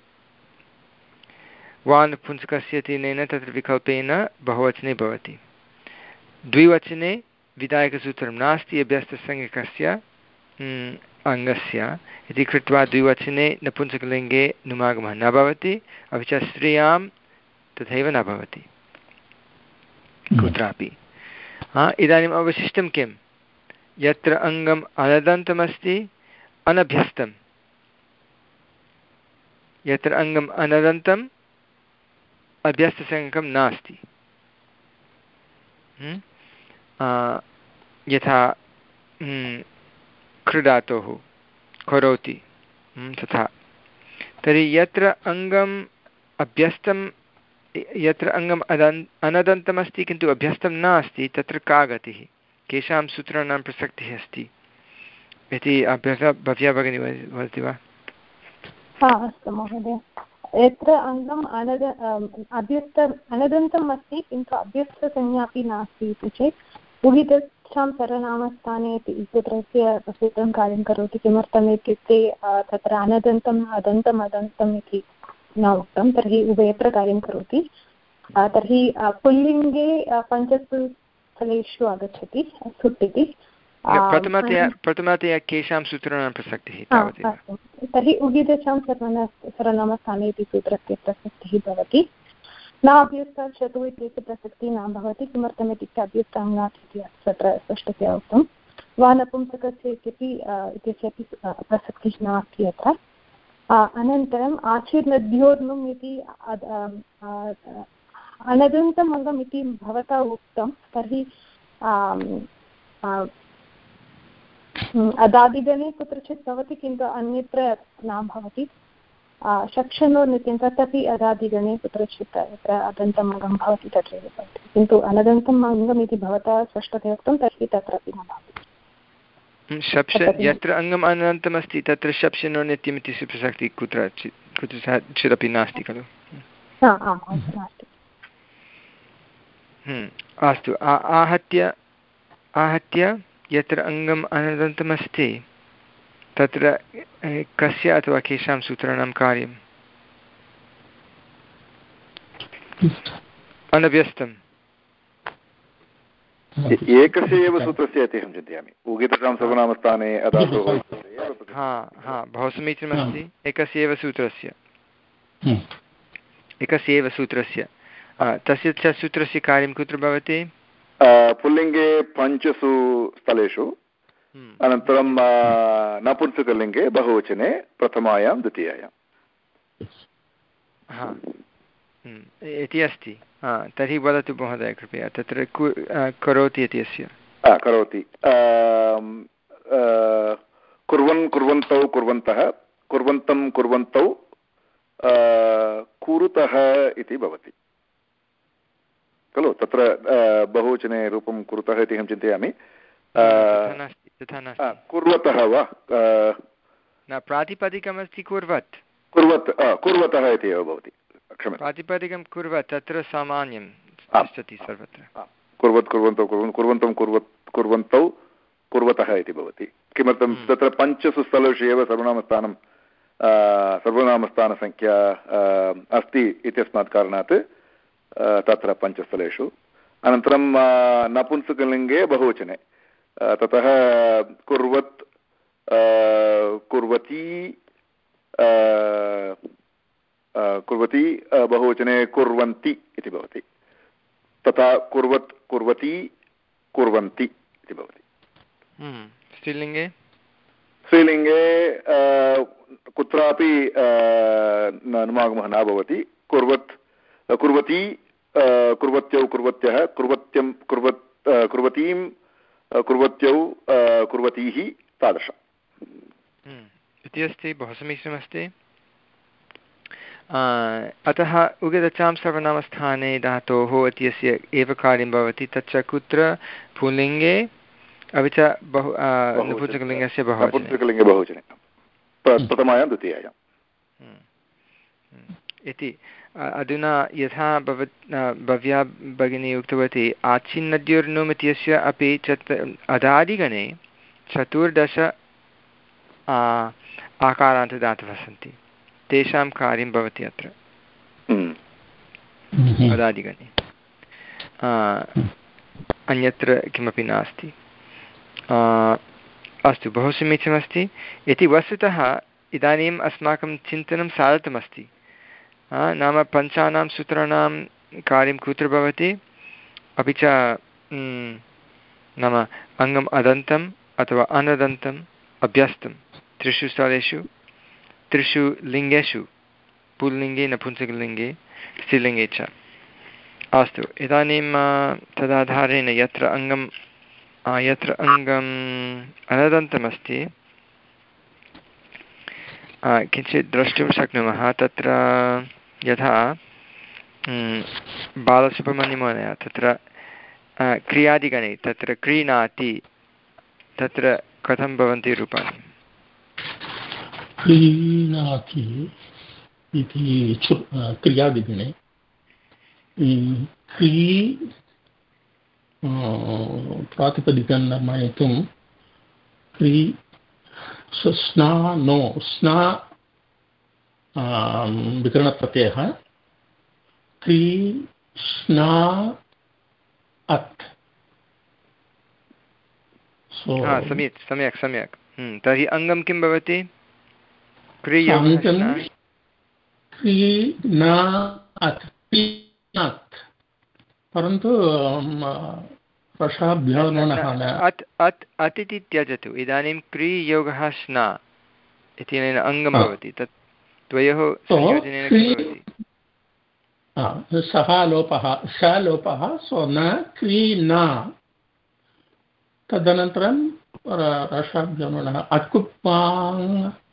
Speaker 1: वा नपुंसकस्य इत्यनेन तत्र विकल्पेन बहुवचने भवति। द्विवचने विधायकसूत्रं नास्ति अभ्यस्तसंज्ञकस्य अङ्गस्य इति कृत्वा द्विवचने नपुंसकलिङ्गे नुमागमः न भवति, अपि च स्त्रियां तथैव न भवति कुत्रापि। इदानीम् अवशिष्टं किं यत्र अङ्गम् अनदन्तमस्ति अनभ्यस्तं यत्र अङ्गम् अनदन्तम् अभ्यस्तसंज्ञकं नास्ति यथा क्रीडातोः करोति तथा। तर्हि यत्र अङ्गम् अभ्यस्तं यत्र अङ्गम् अदन् अनदन्तमस्ति किन्तु अभ्यस्तं नास्ति तत्र का गतिः केषां सूत्राणां प्रसक्तिः अस्ति इति अभ्यः भव्या भगिनी वदति वा?
Speaker 4: हा अस्तु महोदय। यत्र अङ्गम् अनद अभ्यस्त अनदन्तम् अस्ति किन्तु अभ्यस्तसंज्ञा अपि नास्ति इति चेत् उगितच्छां सर्वनामस्थाने सूत्रस्य सूत्रं कार्यं करोति। किमर्थम् इत्युक्ते तत्र अनदन्तम् अदन्तम् अदन्तम् इति न उक्तं, तर्हि उभयत्र कार्यं करोति। तर्हि पुल्लिङ्गे पञ्चसु स्थलेषु आगच्छति सुट् इति।
Speaker 1: प्रथमतया प्रथमतया केषां सूत्राणां प्रसक्तिः तावदेव।
Speaker 4: तर्हि उगिदशां सर्वना सर्वनामस्थाने इति सूत्रस्य प्रसक्तिः भवति। न अभ्यस्तात् चतुः इत्यस्य प्रसक्तिः न भवति। किमर्थम् इत्युक्ते अभ्यस्ताङ्गात् इति तत्र स्पष्टतया उक्तं। वा नपुंसकस्य इत्यपि इत्यस्यापि प्रसक्तिः नास्ति अत्र। अनन्तरम् आचिर्नद्योर्नुम् इति अनदन्तम् अङ्गम् इति भवता उक्तं। तर्हि अदादिगणे कुत्रचित् भवति किन्तु अन्यत्र न भवति। शक्षणो नित्यं तदपि अदादिगणे कुत्रचित् यत्र अदन्तम् अङ्गं भवति तत्रैव भवति, किन्तु अनदन्तम् अङ्गम् इति भवता स्पष्टतया उक्तं तर्हि तत्रापि न भवति।
Speaker 1: शप्श यत्र अङ्गम् अनन्तमस्ति तत्र शप्शनो नित्यम् इति प्रसक्तिः कुत्रचित् कुत्रचिदपि नास्ति खलु? अस्तु। आहत्य आहत्य यत्र अङ्गम् अनदन्तमस्ति तत्र कस्य अथवा केषां सूत्राणां कार्यम्? अनभ्यस्तम्
Speaker 3: एकस्य एव सूत्रस्य इति अहं चिन्तयामि। उगितशां सर्वनामस्थाने अधातोः
Speaker 1: हा हा बहु समीचीनमस्ति। एकस्य एव सूत्रस्य एकस्य एव सूत्रस्य तस्य च सूत्रस्य कार्यं कुत्र भवति?
Speaker 3: पुल्लिङ्गे पञ्चसु स्थलेषु, अनन्तरं नपुंसकलिङ्गे बहुवचने प्रथमायां द्वितीयायां
Speaker 1: इति अस्ति। तर्हि वदतु महोदय कृपया तत्र करोति इति अस्य
Speaker 3: करोति कुर्वन् कुर्वन्तौ कुर्वन्तः कुर्वन्तं कुर्वन्तौ कुरुतः इति भवति खलु। तत्र बहुवचने रूपं कुरुतः इति अहं चिन्तयामि। कुर्वतः वा
Speaker 1: न प्रातिपदिकमस्ति कुर्वत्
Speaker 3: कुर्वत् कुर्वतः इति एव भवति। क्षम्यतां
Speaker 1: प्रातिपदिकं कुर्वत् तत्र सामान्यं तिष्ठति सर्वत्र।
Speaker 3: कुर्वत् कुर्वन्तौ कुर्वन् कुर्वन्तं कुर्वत् कुर्वन्तौ कुर्वतः इति भवति। किमर्थं तत्र पञ्चसु स्थलेषु एव सर्वनामस्थानं सर्वनामस्थानसङ्ख्या अस्ति इत्यस्मात् कारणात् तत्र पञ्चस्थलेषु। अनन्तरं नपुंसकलिङ्गे बहुवचने ततः कुर्वत् कुर्वती कुर्वती बहुवचने कुर्वन्ति इति भवति तथा कुर्वत् कुर्वती कुर्वन्ति इति भवति
Speaker 1: स्त्रीलिङ्गे
Speaker 3: स्त्रीलिङ्गे कुत्रापि अनुमागमः न भवति कुर्वत् कुर्वती कुर्वत्यौ कुर्वत्यः कुर्वत्यं कुर्वत् कुर्वतीं कुर्वत्यौ कुर्वतीः तादृशम्
Speaker 1: इति अस्ति बहु समीचीनमस्ति अतः उगदचां सर्वनामस्थाने धातोः इत्यस्य एव कार्यं भवति तच्च कुत्र पुल्लिङ्गे अपि च बहु नपुंसकलिङ्गस्य
Speaker 3: बहुवचने बहुवचने प्रथमायां द्वितीयायाम्
Speaker 1: इति अधुना यथा भव भव्या भगिनी उक्तवती आच्छिन्नद्योर्नुम् इत्यस्य अपि चत् अदादिगणे चतुर्दश आकारान्तदातवः सन्ति तेषां कार्यं भवति अत्र अदादिगणे अन्यत्र किमपि नास्ति अस्तु बहु समीचीनमस्ति इति वस्तुतः इदानीम् अस्माकं चिन्तनं साधितमस्ति नाम पञ्चानां सूत्राणां कार्यं कुत्र भवति अपि च नाम अङ्गम् अदन्तम् अथवा अनदन्तम् अभ्यस्तं त्रिषु स्थलेषु त्रिषु लिङ्गेषु पुल्लिङ्गे नपुंसकलिङ्गे स्त्रीलिङ्गे च अस्तु इदानीं तदाधारेण यत्र अङ्गं यत्र अङ्गम् अनदन्तमस्ति किञ्चित् द्रष्टुं शक्नुमः तत्र यथा बालसुब्रह्मण्यमहोदय तत्र क्रियादिगणे तत्र क्रीणाति तत्र कथं भवन्ति रूपाणि
Speaker 2: क्रीणाति इति क्रियादिगणे क्री प्रातिपदिकं निर्णयितुं क्री स्ना नो स्ना विकरणप्रत्ययः क्री स्ना अत्
Speaker 1: सम्यक् सम्यक् सम्यक् तर्हि अङ्गं किं भवति
Speaker 2: परन्तु
Speaker 1: अत् अत् अत् इति त्यजतु इदानीं क्रियोगः स्ना इत्यनेन अङ्गं भवति तत् द्वयोः संयोजनेन किं भवति
Speaker 2: सः लोपः स लोपः सो न क्रीणा तदनन्तरं रसाभ्यनुणः अट्कुप्पाङ्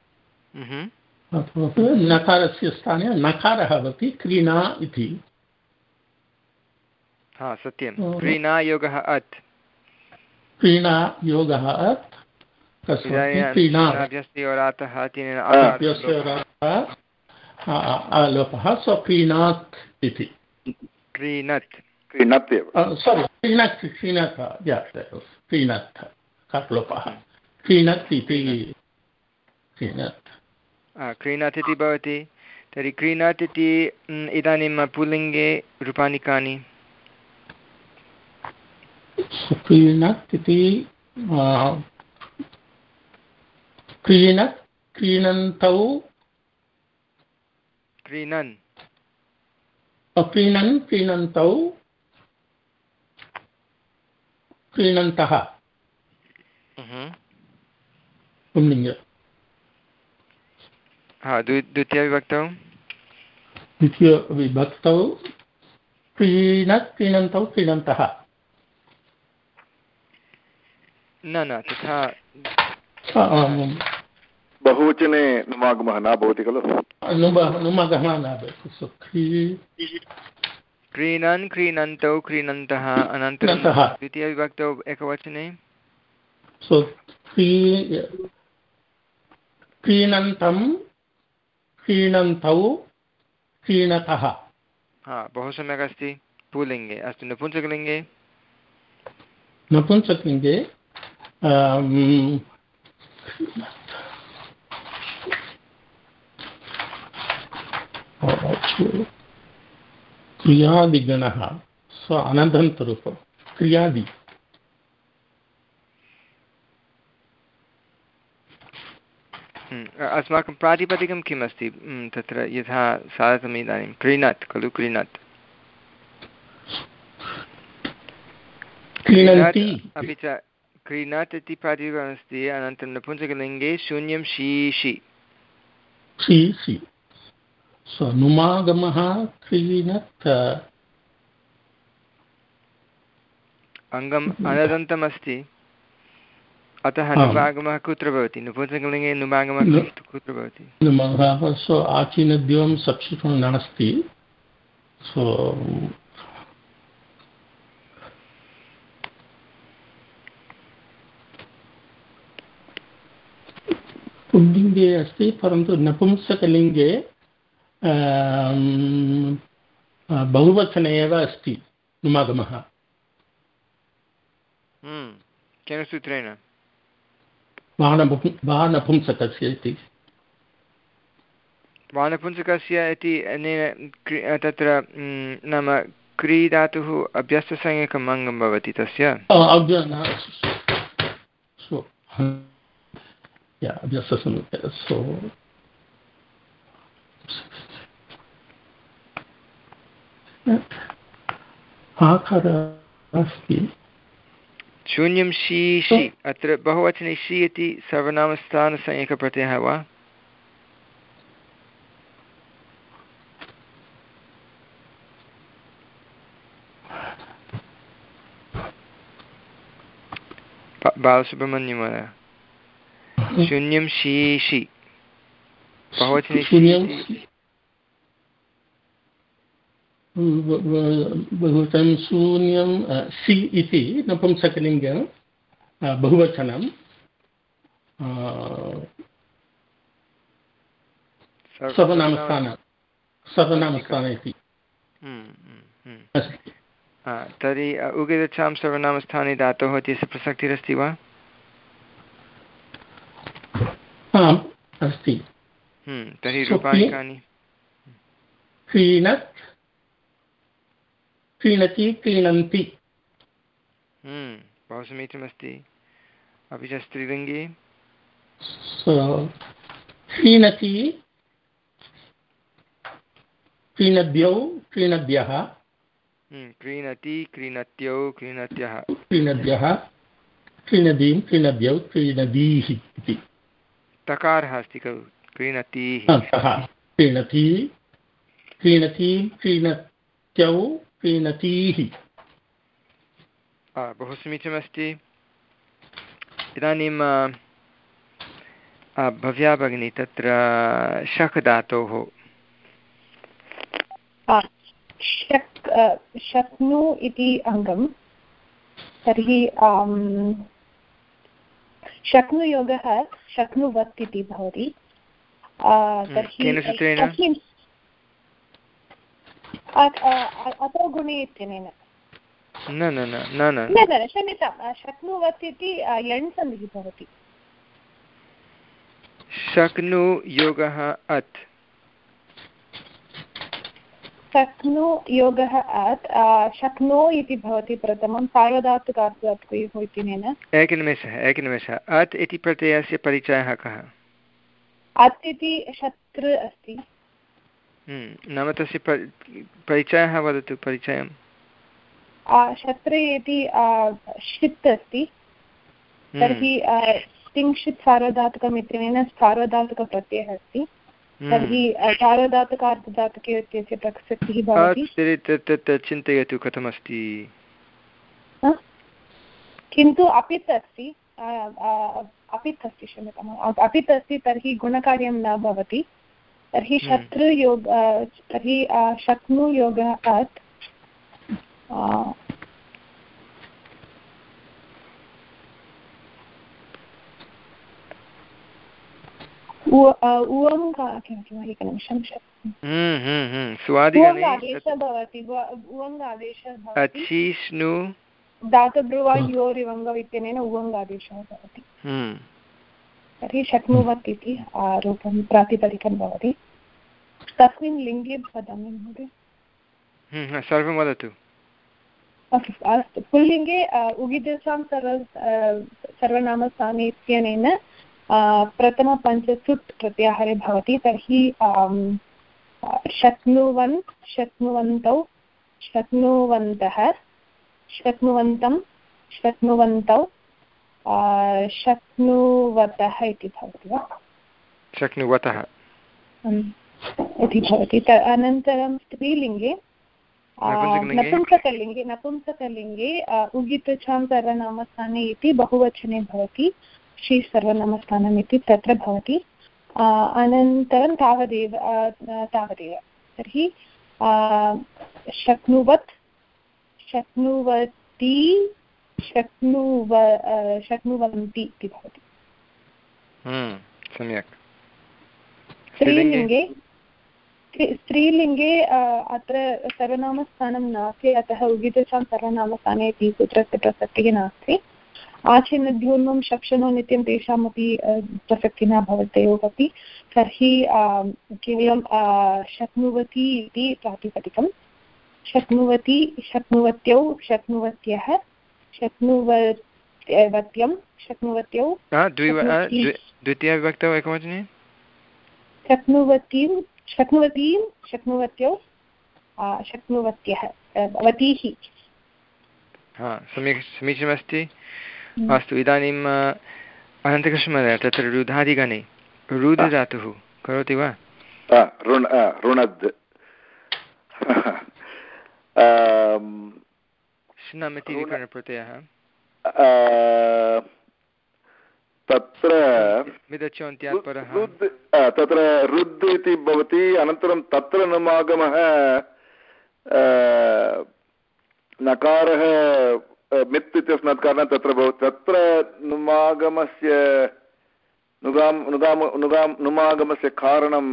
Speaker 2: नकारस्य स्थाने नकारः भवति क्रीणा इति
Speaker 1: हा सत्यं क्रीणायोगः अत्
Speaker 2: क्रीणायोगः अत् लोपः सो क्रीणात् इति
Speaker 1: क्रीणत्
Speaker 3: क्रीणत्
Speaker 2: सोरि क्रीणत् क्रीणत् क्रीणत् कट् लोपः क्रीणत् इति क्रीणत्
Speaker 1: क्रीणात् इति भवति तर्हि क्रीणात् इति इदानीं पुल्लिङ्गे रूपाणि कानि
Speaker 2: क्रीणत् इति क्रीणत् क्रीणन्तौ
Speaker 1: क्रीणन्
Speaker 2: क्रीणन् क्रीणन्तौ क्रीणन्तः पुल्लिङ्गे
Speaker 1: हा द्वितीयविभक्तौ
Speaker 2: द्वितीयविभक्तौ क्रीणत् क्रीणन्तौ क्रीणन्तः
Speaker 1: न न तथा
Speaker 3: बहुवचने नुमागमः न भवति खलु
Speaker 2: नुमागमः न भवति
Speaker 1: क्रीणन् क्रीणन्तौ क्रीणन्तः अनन्तरं द्वितीयविभक्तौ एकवचने
Speaker 2: सो क्रीणन्तं क्रीणन्तौ क्रीणतः
Speaker 1: हा बहु सम्यक् अस्ति पुल्लिङ्गे अस्तु नपुंसकलिङ्गे
Speaker 2: नपुंसकलिङ्गे क्रियादिगणः सो अनन्तरूपं क्रियादि
Speaker 1: अस्माकं प्रातिपदिकं किम् अस्ति तत्र यथा साधनम् इदानीं क्रीणात् खलु क्रीणात् अपि च क्रीणात् इति प्रातिपदिकम् अस्ति अनन्तरं नपुंसकलिङ्गे शून्यं शीशि
Speaker 2: नुमागमः क्रीणत्
Speaker 1: अङ्गम् अनदन्तमस्ति अतः नुबागमः कुत्र भवति नपुंसकलिङ्गे नुबागमः कुत्र भवति
Speaker 2: सो आचीनद्वयं सब्स्टिट्यूट् नास्ति सो पुल्लिङ्गे अस्ति परन्तु नपुंसकलिङ्गे बहुवचने एव अस्ति नुमागमः
Speaker 1: केन सूत्रेण
Speaker 2: वानपुंसकस्य इति
Speaker 1: वानपुंसकस्य इति अनेन तत्र नाम क्री धातुः अभ्यस्तसंज्ञकम् अङ्गं भवति तस्य
Speaker 2: अस्ति
Speaker 1: शून्यं शीशि अत्र बहुवचने शी इति सर्वनामस्थानसंज्ञकप्रत्ययः वा बालसुब्रह्मण्यमहोदय शून्यं शीशि बहुवचने
Speaker 2: बहुवचनं शून्यं सि इति नपुंसकलिङ्गं बहुवचनं सर्वनामस्थान सर्वनामस्थान इति अस्ति
Speaker 1: तर्हि उगिदच्छां सर्वनामस्थाने धातोः इत्यस्य प्रसक्तिरस्ति वा
Speaker 2: आम् अस्ति
Speaker 1: तर्हि रूपाणि कानि
Speaker 2: क्रीणत् क्रीणति क्रीणन्ति
Speaker 1: बहु समीचीनमस्ति अपि च स्त्रीलिङ्गे
Speaker 2: क्रीणति क्रीणद्यौ क्रीणद्यः
Speaker 1: क्रीणति क्रीणत्यौ क्रीणत्यः
Speaker 2: क्रीणद्यः क्रीणदीं क्रीणद्यौ क्रीणदीः इति
Speaker 1: तकारः अस्ति खलु क्रीणतीः
Speaker 2: क्रीणति क्रीणतीं क्रीणत्यौ क्रीणतीः
Speaker 1: बहु समीचीनमस्ति इदानीं भव्या भगिनी तत्र शक् धातोः
Speaker 4: शक् शक्नु इति अङ्गं तर्हि शक्नुयोगः शक्नुवत् इति भवति
Speaker 1: केन सूत्रेण
Speaker 4: अतो गुणे इत्यनेन
Speaker 1: न न न न न
Speaker 4: क्षम्यतां शक्नुवत् इति यण् सन्धिः भवति
Speaker 1: शक्नु योगः अत्
Speaker 4: शक्नु योगः अत् शक्नो इति भवति प्रथमं सार्वधातुकार्धधातुकयोः इत्यनेन
Speaker 1: एकनिमेषः एकनिमेषः अत् इति प्रत्ययस्य परिचयः कः
Speaker 4: अत् इति शत्रु अस्ति
Speaker 1: नाम तस्य परिचयः वदतु परिचयं
Speaker 4: शत्रे इति षित् अस्ति तर्हि तिङ्क्षित् सार्वधातुकम् इत्यनेन सार्वधातुकप्रत्ययः अस्ति तर्हि सार्वधातुकार्धधातुके इत्यस्य प्रसक्तिः भवति
Speaker 1: चिन्तयतु कथमस्ति
Speaker 4: किन्तु अपित् अस्ति अपित् अस्ति क्षम्यताम् अपित् अस्ति तर्हि गुणकार्यं न भवति तर्हि शत्रुयोग तर्हि शक्नुयोगः अत् एकनिमिषं धातुब्रुवायोरिवङ्ग इत्यनेन उवङ्गादेशः भवति तर्हि शक्नुवत् इति रूपं प्रातिपदिकं भवति तस्मिन् लिङ्गे वदामि महोदय
Speaker 1: सर्वं वदतु
Speaker 4: ओके अस्तु पुल्लिङ्गे उगिदेशां सर्व सर्वनामस्थाने इत्यनेन प्रथमपञ्चसुट् प्रत्याहारे भवति तर्हि शक्नुवन् शक्नुवन्तौ शक्नुवन्तः शक्नुवन्तं शक्नुवन्तौ शक्नुवतः इति भवति वा
Speaker 1: शक्नुवतः
Speaker 4: इति भवति अनन्तरं स्त्रीलिङ्गे नपुंसकलिङ्गे नपुंसकलिङ्गे उगितछां सर्वनामस्थाने इति बहुवचने भवति श्री सर्वनामस्थानम् इति तत्र भवति अनन्तरं तावदेव तावदेव तर्हि शक्नुवत् शक्नुवती शक्नुव शक्नुवन्ति इति भवति
Speaker 1: सम्यक्
Speaker 4: स्त्रीलिङ्गे स्त्रीलिङ्गे अत्र सर्वनामस्थानं नास्ति अतः उगितछां सर्वनामस्थाने इति सूत्रस्य प्रसक्तिः नास्ति आचिन्नद्योन्वं शक्षणो नित्यं तेषामपि प्रसक्तिः न भवतयोः अपि तर्हि केवलं शक्नुवती इति प्रातिपदिकं शक्नुवती शक्नुवत्यौ शक्नुवत्यः शक्नुवत्यं शक्नुवत्यौ
Speaker 1: द्वितीयविभक्तौ एकवचने
Speaker 4: शक्नुवतीं शक्नुवतीं शक्नुवत्यौ शक्नुवत्यः वतीः
Speaker 1: हा सम्यक् समीचीनमस्ति अस्तु इदानीम् अनन्तकृष्णमहोदय तत्र रुधादिगणे रुद् धातुः करोति वा
Speaker 3: रुणद्
Speaker 1: श्नम् इति विकरणप्रत्ययः
Speaker 3: तत्र
Speaker 1: विदच्योन्त्यात् परः
Speaker 3: तत्र रुद् इति भवति अनन्तरं तत्र नुमागमः नकारः मित् इत्यस्मात् कारणात् तत्र भवति तत्र नुमागमस्य नुगाम् नुगाम नुगाम् नुमागमस्य कारणं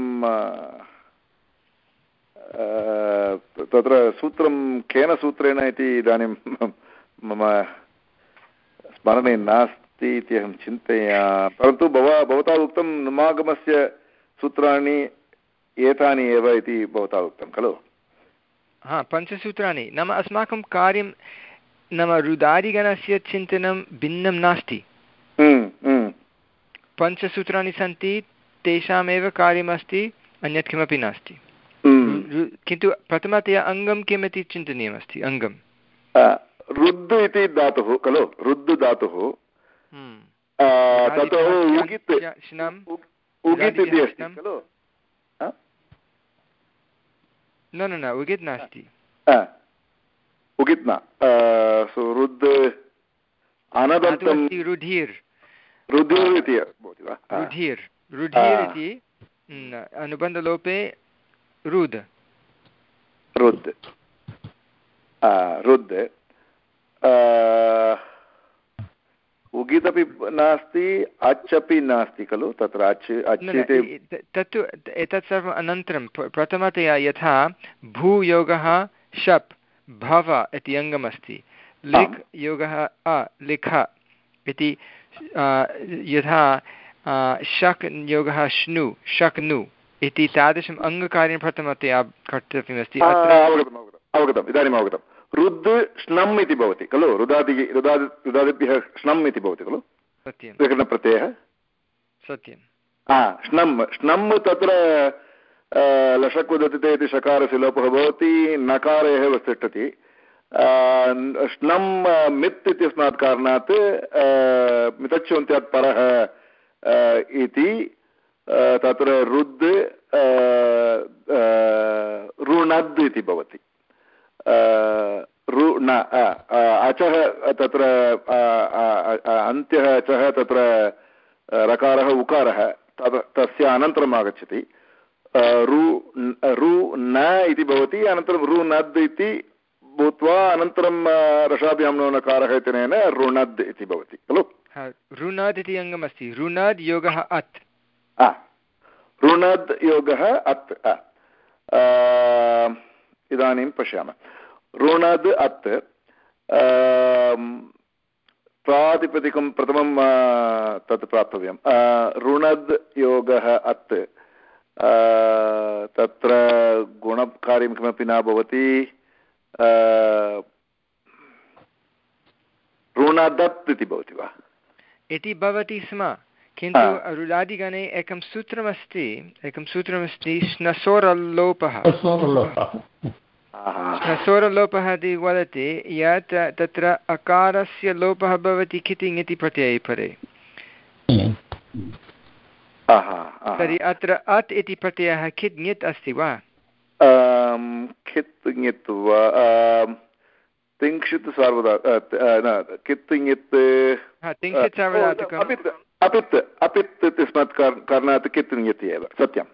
Speaker 3: तत्र सूत्रं केन सूत्रेण इति इदानीं मम स्मरणे नास्ति इति अहं चिन्तयामि परन्तु भवा भवता उक्तं नुमागमस्य सूत्राणि एतानि एव इति भवता उक्तं खलु
Speaker 1: हा पञ्चसूत्राणि नाम अस्माकं कार्यं नाम रुदादिगणस्य चिन्तनं भिन्नं नास्ति पञ्चसूत्राणि सन्ति तेषामेव कार्यमस्ति अन्यत् किमपि नास्ति किन्तु प्रथमतया अङ्गं किम् इति चिन्तनीयमस्ति अङ्गं
Speaker 3: रुद् इति धातुः खलु रुद् धातुः ततः उगित् उगित् इति अस्ति खलु
Speaker 1: न न न उगित् नास्ति
Speaker 3: उगित् न रुद् अनदन्तं
Speaker 1: रुधिर्
Speaker 3: रुधिर् इति भवति वा
Speaker 1: रुधिर् रुधिर् इति अनुबन्धलोपे रुद्
Speaker 3: रुद् रुद् उगिदपि नास्ति अच् अपि नास्ति खलु तत्र अच् अच्
Speaker 1: तत्तु एतत् सर्वम् अनन्तरं प्रथमतया यथा भूयोगः शप् भव इति अङ्गमस्ति लिख् योगः अ लिख इति यथा शक् योगः श्नु शक्नु इति तादृशम् अङ्गकार्यं प्रथमतया कर्तव्यमस्ति
Speaker 3: अवगतम् इदानीम् अवगतं रुद् श्नम् इति भवति खलु रुदादि रुदादि रुदादिभ्यः श्नम् इति भवति खलु
Speaker 1: सत्यं
Speaker 3: विकरणप्रत्ययः
Speaker 1: सत्यं
Speaker 3: श्नम् श्नम् तत्र लषक् उदतिते इति शकारस्य लोपः भवति नकारे एव तिष्ठति श्नम् मित् इत्यस्मात् कारणात् मितच्योन्त्यात् परः इति तत्र रुद् रुणद् इति भवति रु न अचः तत्र अन्त्यः अचः तत्र रकारः उकारः तस्य अनन्तरम् आगच्छति रु रु न इति भवति अनन्तरं रुनद् इति भूत्वा अनन्तरं रसाभ्यां नो नकारः इत्यनेन रुणद् इति भवति खलु
Speaker 1: रुणद् इति अङ्गमस्ति रुणद् योगः अत्
Speaker 3: रुणद् योगः अत् इदानीं पश्यामः रुणद् अत् प्रातिपदिकं प्रथमं तत् प्राप्तव्यं रुणद् योगः अत् तत्र गुणकार्यं किमपि न भवति रुणदत् इति भवति वा?
Speaker 1: इति भवति स्म, किन्तु रुडादिगणे एकं सूत्रमस्ति एकं सूत्रमस्ति श्नसोरल्लोपः। श्नसोरलोपः इति वदति यत् तत्र अकारस्य लोपः भवति खितिङ् इति प्रत्यये परे। तर्हि अत्र अत् इति प्रत्ययः खित् ङित् अस्ति वा?
Speaker 3: खित् ङित् वा तिङ्क्षित् सार्वधा कित् ङित्
Speaker 1: तिङ्क्षित् सार्वधातुकम्
Speaker 3: अपित् अपित् इत्यस्मात् कारणात् कित् ङित् एव सत्यं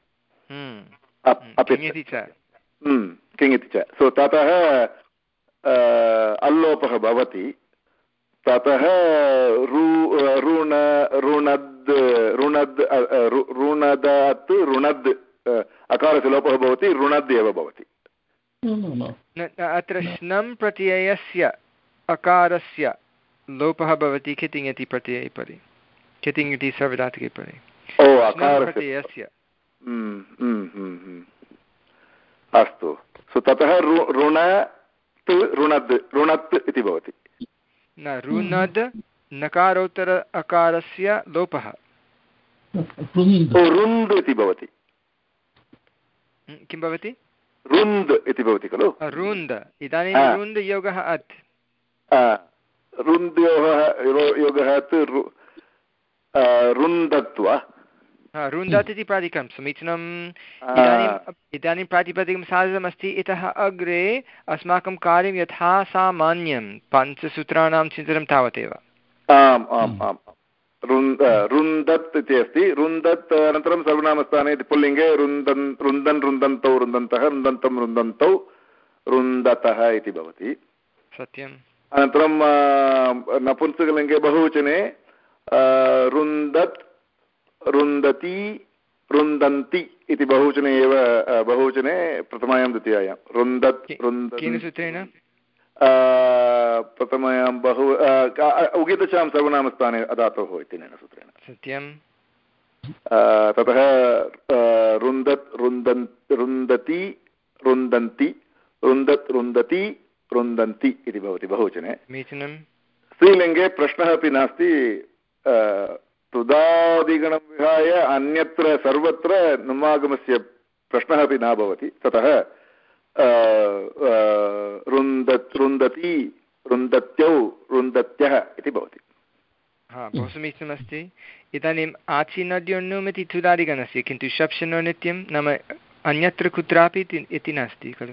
Speaker 3: किङिति च। सो ततः अल्लोपः भवति, ततः ऋण ऋणद् ऋणद् ऋणदात् ऋणद् अकारस्य लोपः भवति, ऋणद् एव भवति।
Speaker 1: अत्र श्नं प्रत्ययस्य अकारस्य लोपः भवति खितिङ् इति प्रत्यये परे, खितिङ् इति सार्वधातुके परे प्रत्ययस्य।
Speaker 3: अस्तु, सो ततः ऋणत् ऋणद् ऋणत् इति भवति।
Speaker 1: न ऋणद् नकारोत्तर अकारस्य लोपः
Speaker 3: रुन्द् इति भवति।
Speaker 1: किं भवति?
Speaker 3: रुन्द् इति भवति खलु?
Speaker 1: रुन्द्। इदानीं रुन्द् योगः अत्,
Speaker 3: रुन्द् योगः अत् रुन्दत् वा?
Speaker 1: रुन्दत् इति प्रातिपदिकं समीचीनम्। इदानीम् इदानीं प्रातिपदिकं साधितमस्ति। इतः अग्रे अस्माकं कार्यं यथा सामान्यं पञ्चसूत्राणां चिन्तनं तावदेव।
Speaker 3: आम् आम् आम् रुन्दत् इति अस्ति। रुन्दत् अनन्तरं सर्वनामस्थाने इति पुल्लिङ्गे रुन्दन् रुन्दन् रुन्दन्तौ रुन्दन्तः रुन्दन्तं रुन्दन्तौ रुन्दतः इति भवति।
Speaker 1: सत्यम्।
Speaker 3: अनन्तरं नपुंसकलिङ्गे बहुवचने रुन्दत् रुन्दति रुन्दन्ति इति बहुवचने एव, बहुवचने प्रथमायां द्वितीयायां रुन्दत् रुन्दन्।
Speaker 1: केन सूत्रेण?
Speaker 3: प्रथमायां बहु उगितचां सर्वनामस्थाने अधातोः इत्यनेन सूत्रेण।
Speaker 1: सत्यं।
Speaker 3: ततः रुन्दत् रुन्दन् रुन्दति रुन्दन्ति रुन्दत् रुन्दति रुन्दन्ति इति भवति बहुवचने।
Speaker 1: समीचीनं।
Speaker 3: स्त्रीलिङ्गे प्रश्नः अपि नास्ति। तुदादिगणं विहाय अन्यत्र सर्वत्र नुमागमस्य प्रश्नः अपि न भवति। ततः रुन्दत् रुन्दति रुन्दत्यौ रुन्दत्यः इति भवति।
Speaker 1: हा, बहु समीचीनमस्ति। इदानीम् आचिनद्योन्नुमिति तुदादिगणस्य, किन्तु शप्शनोनित्यं नाम अन्यत्र कुत्रापि इति नास्ति खलु?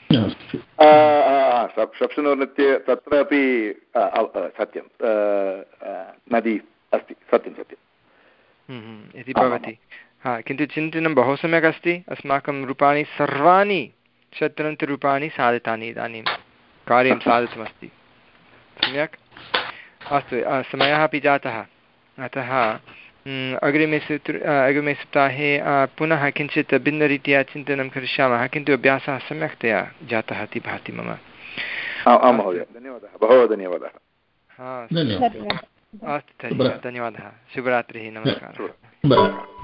Speaker 3: शप्शनोनित्ये तत्रापि सत्यं नदी अस्ति, सत्यं सत्यम्
Speaker 1: इति भवति। हा, किन्तु चिन्तनं बहु सम्यक् अस्ति। अस्माकं रूपाणि सर्वाणि शत्रन्तरूपाणि साधितानि, इदानीं कार्यं साधितमस्ति। सम्यक्। अस्तु, समयः अपि जातः, अतः अग्रिमे सूत्र अग्रिमे सप्ताहे पुनः किञ्चित् भिन्नरीत्या चिन्तनं करिष्यामः, किन्तु अभ्यासः सम्यक्तया जातः इति भाति मम।
Speaker 3: आं महोदय, धन्यवादः, बहवः धन्यवादः।
Speaker 1: हा, अस्तु तर्हि, धन्यवादः। शुभरात्रिः, नमस्कारः।